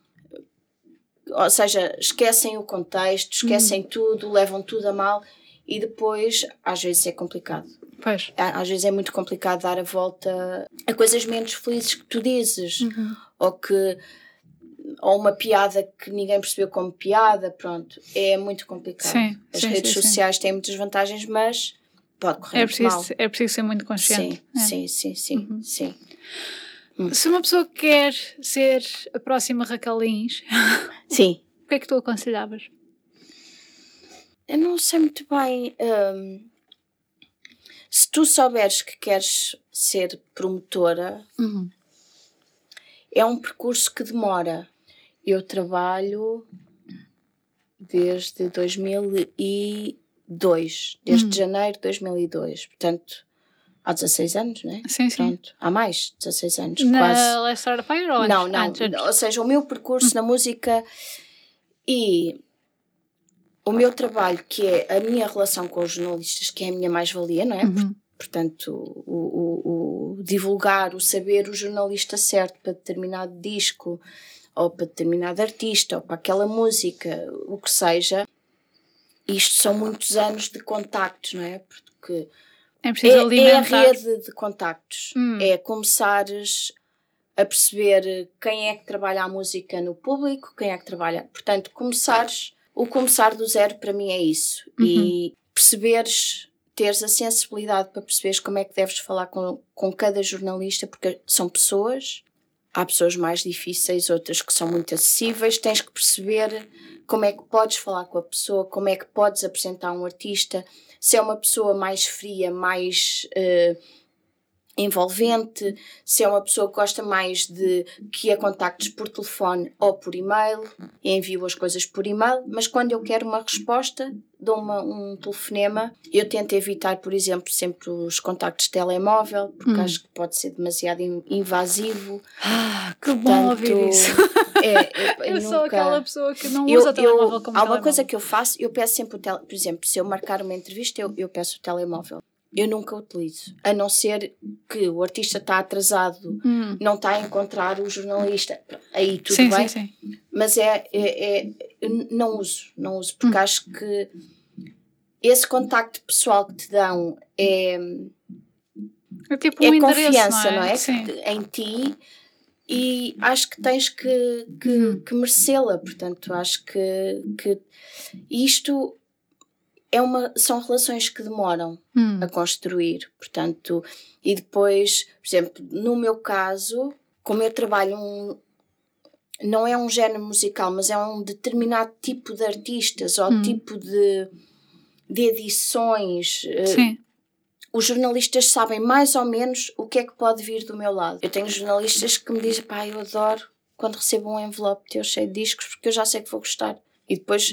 Ou seja, esquecem o contexto, esquecem hum. tudo, levam tudo a mal e depois, às vezes, é complicado. Pois. Às vezes é muito complicado dar a volta a coisas menos felizes que tu dizes. Uhum. Ou que... ou uma piada que ninguém percebeu como piada, pronto, é muito complicado. Sim, As sim, redes sim, sociais sim. têm muitas vantagens, mas pode correr é muito preciso, mal. É preciso ser muito consciente. Sim, é. sim, sim, sim, uhum. sim. Se uma pessoa quer ser a próxima Raquel Lins, sim. o que é que tu aconselhavas? Eu não sei muito bem... Hum, se tu souberes que queres ser promotora, uhum. é um percurso que demora. Eu trabalho desde dois mil e dois, desde uhum. janeiro de dois mil e dois, portanto, há dezasseis anos, não é? Sim, sim. Pronto, há mais, dezasseis anos, Na quase. Let's Start a Fire ou não, antes? não, antes, antes. Ou seja, o meu percurso uhum. na música e o meu trabalho, que é a minha relação com os jornalistas, que é a minha mais-valia, não é? Uhum. Portanto, o, o, o divulgar, o saber o jornalista certo para determinado disco, ou para determinado artista, ou para aquela música, o que seja, isto são muitos anos de contactos, não é? Porque é, preciso é, alimentar. é a rede de contactos, hum. é começares a perceber quem é que trabalha a música no público, quem é que trabalha... Portanto, começares... O começar do zero para mim é isso. Uhum. E perceberes, teres a sensibilidade para perceberes como é que deves falar com, com cada jornalista, porque são pessoas, há pessoas mais difíceis, outras que são muito acessíveis, tens que perceber como é que podes falar com a pessoa, como é que podes apresentar um artista, se é uma pessoa mais fria, mais... Uh, envolvente, se é uma pessoa que gosta mais de que a contactes por telefone ou por e-mail, envio as coisas por e-mail, mas quando eu quero uma resposta, dou uma, um telefonema. Eu tento evitar, por exemplo, sempre os contactos de telemóvel, porque hum. acho que pode ser demasiado invasivo. Ah, que Portanto, bom ouvir isso. É, eu eu eu sou nunca... aquela pessoa que não eu, usa o telemóvel eu, como Há uma telemóvel. coisa que eu faço, eu peço sempre o telemóvel. Por exemplo, se eu marcar uma entrevista, eu, eu peço o telemóvel. Eu nunca utilizo, a não ser que o artista está atrasado, hum. não está a encontrar o jornalista, aí tudo sim, bem, sim, sim. mas é, é, é, não uso, não uso, porque hum. acho que esse contacto pessoal que te dão é, é, tipo um é confiança, não é? não é? Sim. Em ti, e acho que tens que, que, hum. que merecê-la, portanto, acho que, que isto... É uma, são relações que demoram hum. a construir, portanto, e depois, por exemplo, no meu caso, como eu trabalho um, não é um género musical, mas é um determinado tipo de artistas ou hum. tipo de, de edições, Sim. Uh, os jornalistas sabem mais ou menos o que é que pode vir do meu lado. Eu tenho jornalistas que me dizem, pá, eu adoro quando recebo um envelope teu cheio de discos, porque eu já sei que vou gostar. E depois...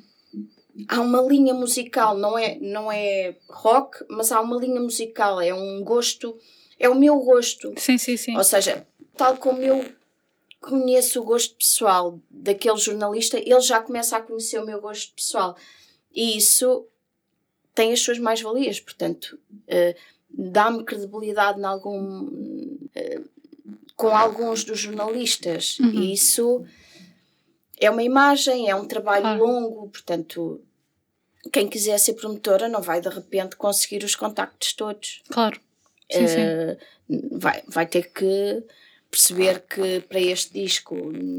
Há uma linha musical, não é, não é rock, mas há uma linha musical, é um gosto, é o meu gosto. Sim, sim, sim. Ou seja, tal como eu conheço o gosto pessoal daquele jornalista, ele já começa a conhecer o meu gosto pessoal. E isso tem as suas mais-valias, portanto, uh, dá-me credibilidade em algum, uh, com alguns dos jornalistas. Uhum. E isso... É uma imagem, é um trabalho claro. longo, portanto, quem quiser ser promotora não vai de repente conseguir os contactos todos. Claro, sim, uh, sim. Vai, vai ter que perceber que para este disco,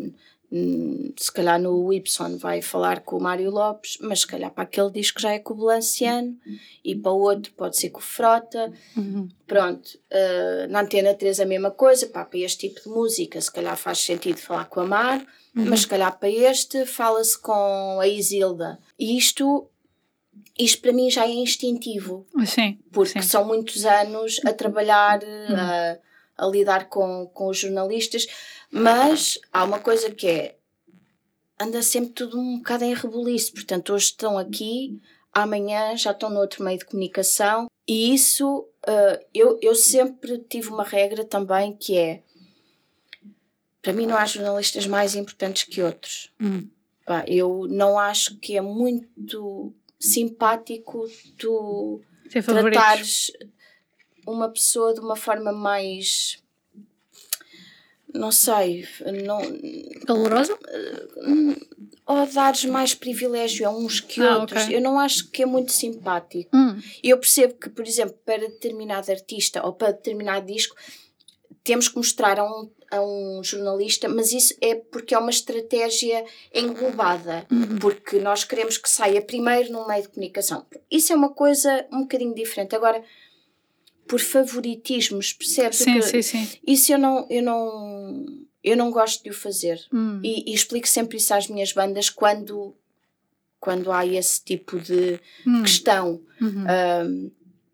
se calhar no Y vai falar com o Mário Lopes, mas se calhar para aquele disco já é com o Balanciano e para o outro pode ser com o Frota. Uhum. Pronto, uh, na Antena três a mesma coisa, pá, para este tipo de música se calhar faz sentido falar com a Mar, uhum. mas se calhar para este fala-se com a Isilda. E isto, isto para mim já é instintivo, sim, porque sim. são muitos anos a trabalhar, uhum. a, a lidar com, com os jornalistas, mas há uma coisa que é, anda sempre tudo um bocado em rebuliço, portanto hoje estão aqui, amanhã já estão noutro meio de comunicação, E isso, uh, eu, eu sempre tive uma regra também que é, para mim não há jornalistas mais importantes que outros. Hum. Pá, eu não acho que é muito simpático tu tratares uma pessoa de uma forma mais, não sei, não, calorosa? Ou dares mais privilégio a uns que ah, outros. Okay. Eu não acho que é muito simpático. Hum. Eu percebo que, por exemplo, para determinado artista ou para determinado disco, temos que mostrar a um, a um jornalista, mas isso é porque é uma estratégia englobada, uhum. porque nós queremos que saia primeiro num meio de comunicação. Isso é uma coisa um bocadinho diferente. Agora, por favoritismos, percebes? Sim, que sim, sim. Isso eu não, eu não, eu não gosto de o fazer. Hum. E, e explico sempre isso às minhas bandas quando, quando há esse tipo de hum. questão. Uhum. Um,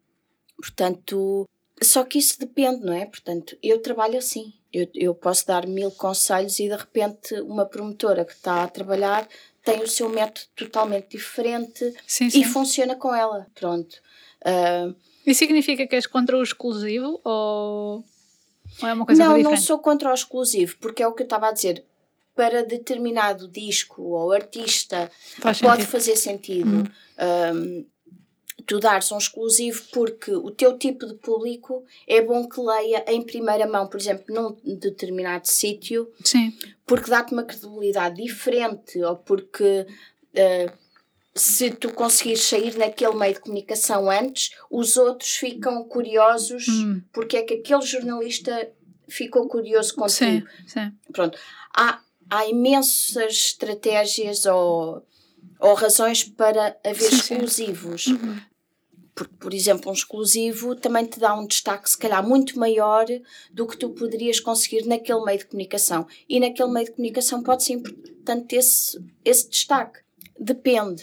portanto, só que isso depende, não é? Portanto, eu trabalho assim. Eu, eu posso dar mil conselhos e de repente uma promotora que está a trabalhar tem o seu método totalmente diferente sim, e sim. funciona com ela. Pronto. Uh, Isso significa que és contra o exclusivo ou, ou é uma coisa não, diferente? Não, não sou contra o exclusivo, porque é o que eu estava a dizer. Para determinado disco ou artista Faz pode sentido. fazer sentido hum. um, tu dares um exclusivo, porque o teu tipo de público é bom que leia em primeira mão, por exemplo, num determinado sítio, Sim. porque dá-te uma credibilidade diferente, ou porque uh, se tu conseguires sair naquele meio de comunicação antes, os outros ficam curiosos hum. porque é que aquele jornalista ficou curioso contigo. Sim, sim. Pronto. Há, há imensas estratégias ou, ou razões para haver sim, exclusivos. Sim. Uhum. Porque, por exemplo, um exclusivo também te dá um destaque, se calhar, muito maior do que tu poderias conseguir naquele meio de comunicação. E naquele meio de comunicação pode ser importante esse, esse destaque. Depende.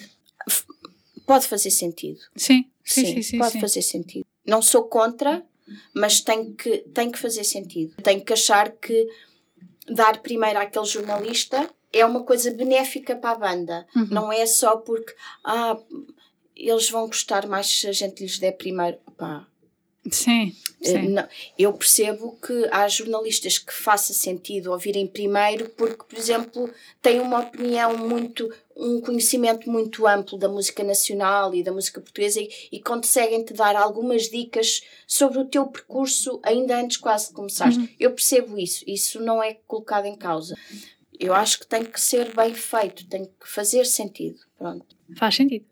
Pode fazer sentido. Sim, sim, sim, sim, sim pode sim. fazer sentido. Não sou contra, mas tem que, tem que fazer sentido. Tenho que achar que dar primeiro àquele jornalista é uma coisa benéfica para a banda. Uhum. Não é só porque ah, eles vão gostar mais se a gente lhes der primeiro. Pá. Sim, sim. Não, eu percebo que há jornalistas que faça sentido ouvirem primeiro porque, por exemplo, têm uma opinião muito, um conhecimento muito amplo da música nacional e da música portuguesa e, e conseguem-te dar algumas dicas sobre o teu percurso ainda antes quase de começares. Uhum. Eu percebo isso, isso não é colocado em causa. Eu acho que tem que ser bem feito, tem que fazer sentido. Pronto. Faz sentido.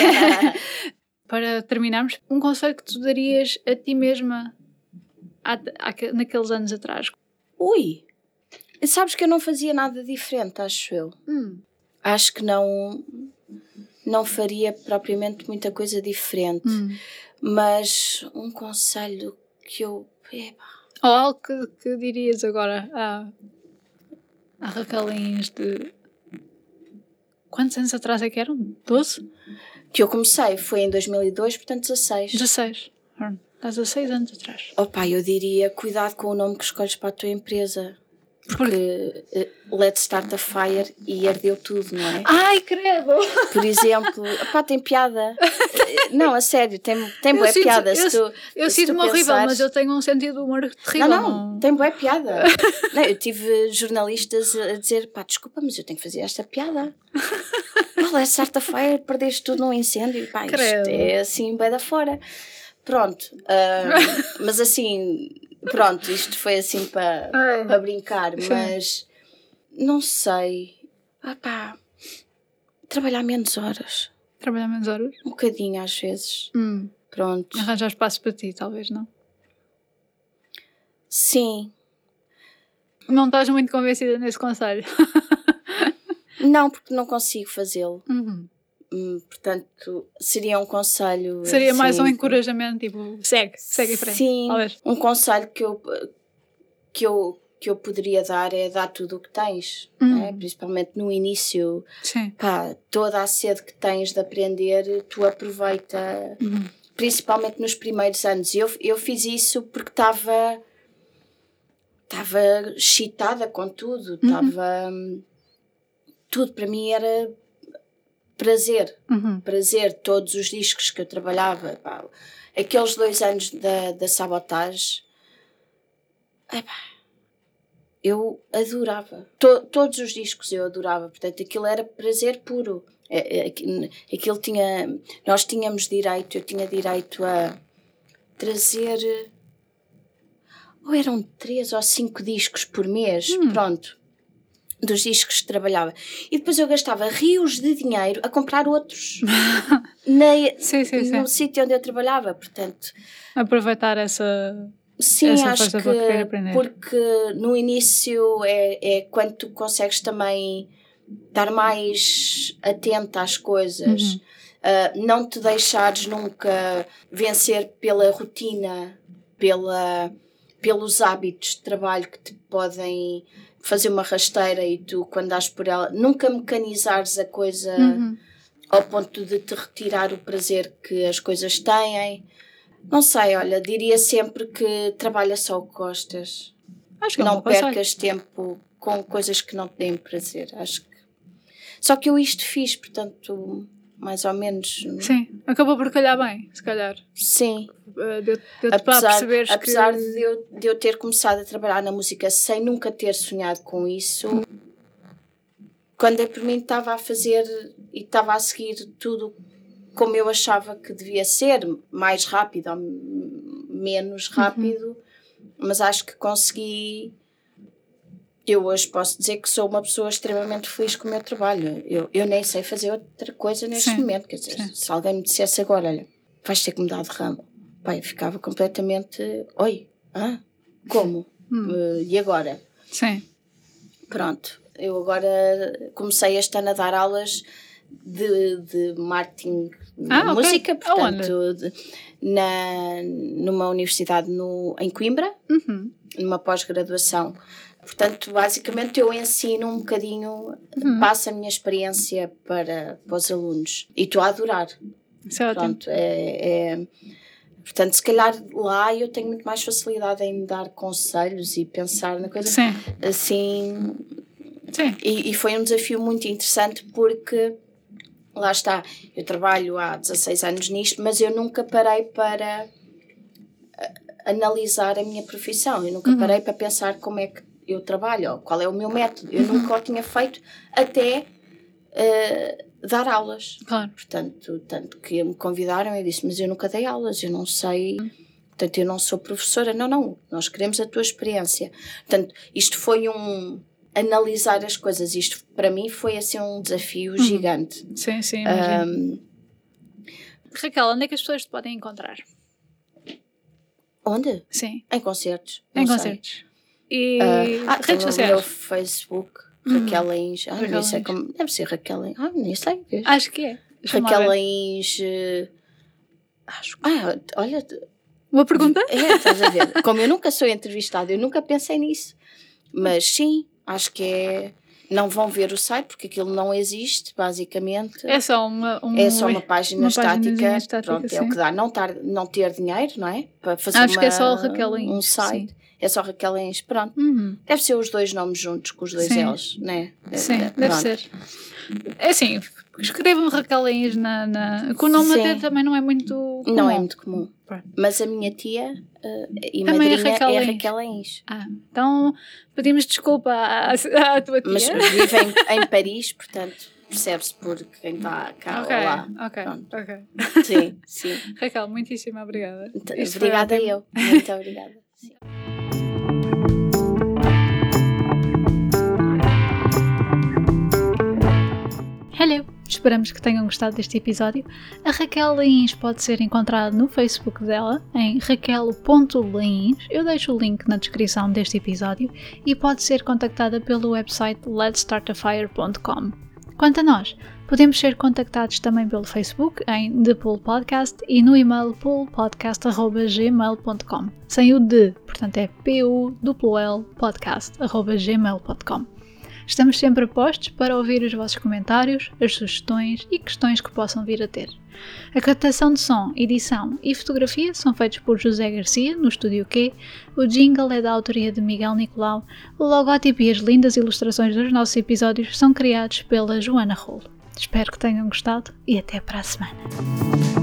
Para terminarmos, um conselho que tu darias a ti mesma há, há, naqueles anos atrás? Ui! Sabes que eu não fazia nada diferente, acho eu. Hum. Acho que não, não faria propriamente muita coisa diferente. Hum. Mas um conselho que eu... Eba. Ou algo que, que dirias agora a, a Raquelins de... Quantos anos atrás é que eram? doze? Que eu comecei, foi em dois mil e dois, portanto dezasseis. dezasseis. Estás dezasseis anos atrás. Opa, eu diria, cuidado com o nome que escolhes para a tua empresa. Porque uh, Let's Start a Fire e ardeu tudo, não é? Ai, credo! Por exemplo, opá, tem piada. Não, a sério, tem, tem boa piada. Eu, se tu, eu se sinto-me pensares... horrível, mas eu tenho um sentido de humor terrível. Não, não, não. Tem boa piada. Não, eu tive jornalistas a dizer, pá, desculpa, mas eu tenho que fazer esta piada. Oh, Let's Start a Fire, perdeste tudo num incêndio. Pá, isto credo. É assim, bem da fora. Pronto. Uh, mas assim... Pronto, isto foi assim para pa brincar, Sim. mas não sei. Ah pá, trabalhar menos horas. Trabalhar menos horas? Um bocadinho às vezes. Hum. Pronto. Arranjar espaço para ti, talvez, não? Sim. Não estás muito convencida nesse conselho? Não, porque não consigo fazê-lo. Uhum. Hum, portanto, seria um conselho... Seria assim, mais um encorajamento, tipo, segue, segue em frente. Sim, talvez. Um conselho que eu, que, eu, que eu poderia dar é dar tudo o que tens, uhum. Né? Principalmente no início. Sim. Pá, toda a sede que tens de aprender, tu aproveita, uhum. principalmente nos primeiros anos. Eu, eu fiz isso porque estava estava excitada com tudo, estava... Uhum. Tudo para mim era... prazer, uhum. prazer, todos os discos que eu trabalhava, pá, aqueles dois anos da, da Sabotage, epá, eu adorava, to, todos os discos eu adorava, portanto aquilo era prazer puro, é, é, aquilo tinha, nós tínhamos direito, eu tinha direito a trazer, ou eram três ou cinco discos por mês, hum. pronto, dos discos que trabalhava. E depois eu gastava rios de dinheiro a comprar outros na, sim, sim, sim. no sítio onde eu trabalhava, portanto... Aproveitar essa... Sim, essa acho que porque no início é, é quando tu consegues também estar mais atenta às coisas, uhum. uh, não te deixares nunca vencer pela rotina, pela, pelos hábitos de trabalho que te podem fazer uma rasteira e tu, quando dás por ela, nunca mecanizares a coisa uhum. ao ponto de te retirar o prazer que as coisas têm. Não sei, olha, diria sempre que trabalha só o que gostas. Acho que não percas tempo com coisas que não te deem prazer. Acho que... Só que eu isto fiz, portanto, mais ou menos... Sim, acabou por calhar bem, se calhar. Sim. Deu-te para perceberes apesar que... de, eu, de eu ter começado a trabalhar na música sem nunca ter sonhado com isso, quando eu por mim estava a fazer e estava a seguir tudo como eu achava que devia ser, mais rápido ou menos rápido, uhum. mas acho que consegui. Eu hoje posso dizer que sou uma pessoa extremamente feliz com o meu trabalho. Eu, eu nem sei fazer outra coisa neste sim, momento. Quer dizer, sim. se alguém me dissesse agora, olha, vais ter que mudar de ramo, pai, eu ficava completamente, oi, ah, como? Hum. Uh, e agora? Sim. Pronto, eu agora comecei este ano a dar aulas de, de marketing na ah, música, okay. portanto, de, na, numa universidade no, em Coimbra, uhum. numa pós-graduação. Portanto, basicamente eu ensino um bocadinho, uhum. passo a minha experiência para, para os alunos e estou a adorar. Isso é Pronto, é, é, portanto, se calhar lá eu tenho muito mais facilidade em dar conselhos e pensar na coisa. Sim. Assim. Sim. E, e foi um desafio muito interessante porque, lá está, eu trabalho há dezasseis anos nisto, mas eu nunca parei para analisar a minha profissão, eu nunca uhum. parei para pensar como é que eu trabalho, qual é o meu método, eu uhum. nunca o tinha feito até uh, dar aulas. Claro. Portanto, tanto que me convidaram e eu disse, mas eu nunca dei aulas, eu não sei... Uhum. Portanto, eu não sou professora. Não, não, nós queremos a tua experiência. Portanto, isto foi um... analisar as coisas, isto para mim foi assim um desafio uhum. gigante. Sim, sim, imagino. Um... Raquel, onde é que as pessoas te podem encontrar? Onde? Sim. Em concertos. Em concertos. E uh, ah, redes sociais? No meu Facebook, uhum. Raquel Lins. Ah, não sei como... Deve ser Raquel Lins. Ah, nem sei. Vejo. Acho que é. Raquel Lins... Uh... Acho... Ah, olha... Uma pergunta? É, estás a ver. Como eu nunca sou entrevistada, eu nunca pensei nisso. Mas sim, acho que é... Não vão ver o site porque aquilo não existe, basicamente. É só uma, um, é só uma página uma estática. estática Pronto, sim. é o que dá. Não, tar, não ter dinheiro, não é? Para fazer acho uma, que é só Raquel Lins, um site. Sim. É só Raquel Lins, pronto. Uhum. Deve ser os dois nomes juntos, com os dois sim. L's, não é? Sim, deve, deve ser. É assim, escrevam Raquel Lins na, na... Com o nome sim. até também não é muito comum. Não é muito comum. Mas a minha tia uh, e também madrinha é Raquel, é Raquel Lins. Ah, então pedimos desculpa à, à tua tia. Mas vive em, em Paris, portanto percebe-se por quem está cá okay, ou lá. Ok, ok. Sim, sim. Raquel, muitíssimo obrigada. Isto obrigada eu. Muito obrigada. Sim. Hello! Esperamos que tenham gostado deste episódio. A Raquel Lins pode ser encontrada no Facebook dela, em raquel ponto lins. Eu deixo o link na descrição deste episódio e pode ser contactada pelo website lets start a fire ponto com. Quanto a nós, podemos ser contactados também pelo Facebook em The Pool Podcast e no e-mail pool podcast arroba gmail ponto com. Sem o D, portanto é p u l l podcast arroba gmail ponto com. Estamos sempre a postos para ouvir os vossos comentários, as sugestões e questões que possam vir a ter. A captação de som, edição e fotografia são feitos por José Garcia, no Estúdio Q, o jingle é da autoria de Miguel Nicolau, o logótipo e as lindas ilustrações dos nossos episódios são criados pela Joana Rolo. Espero que tenham gostado e até para a semana.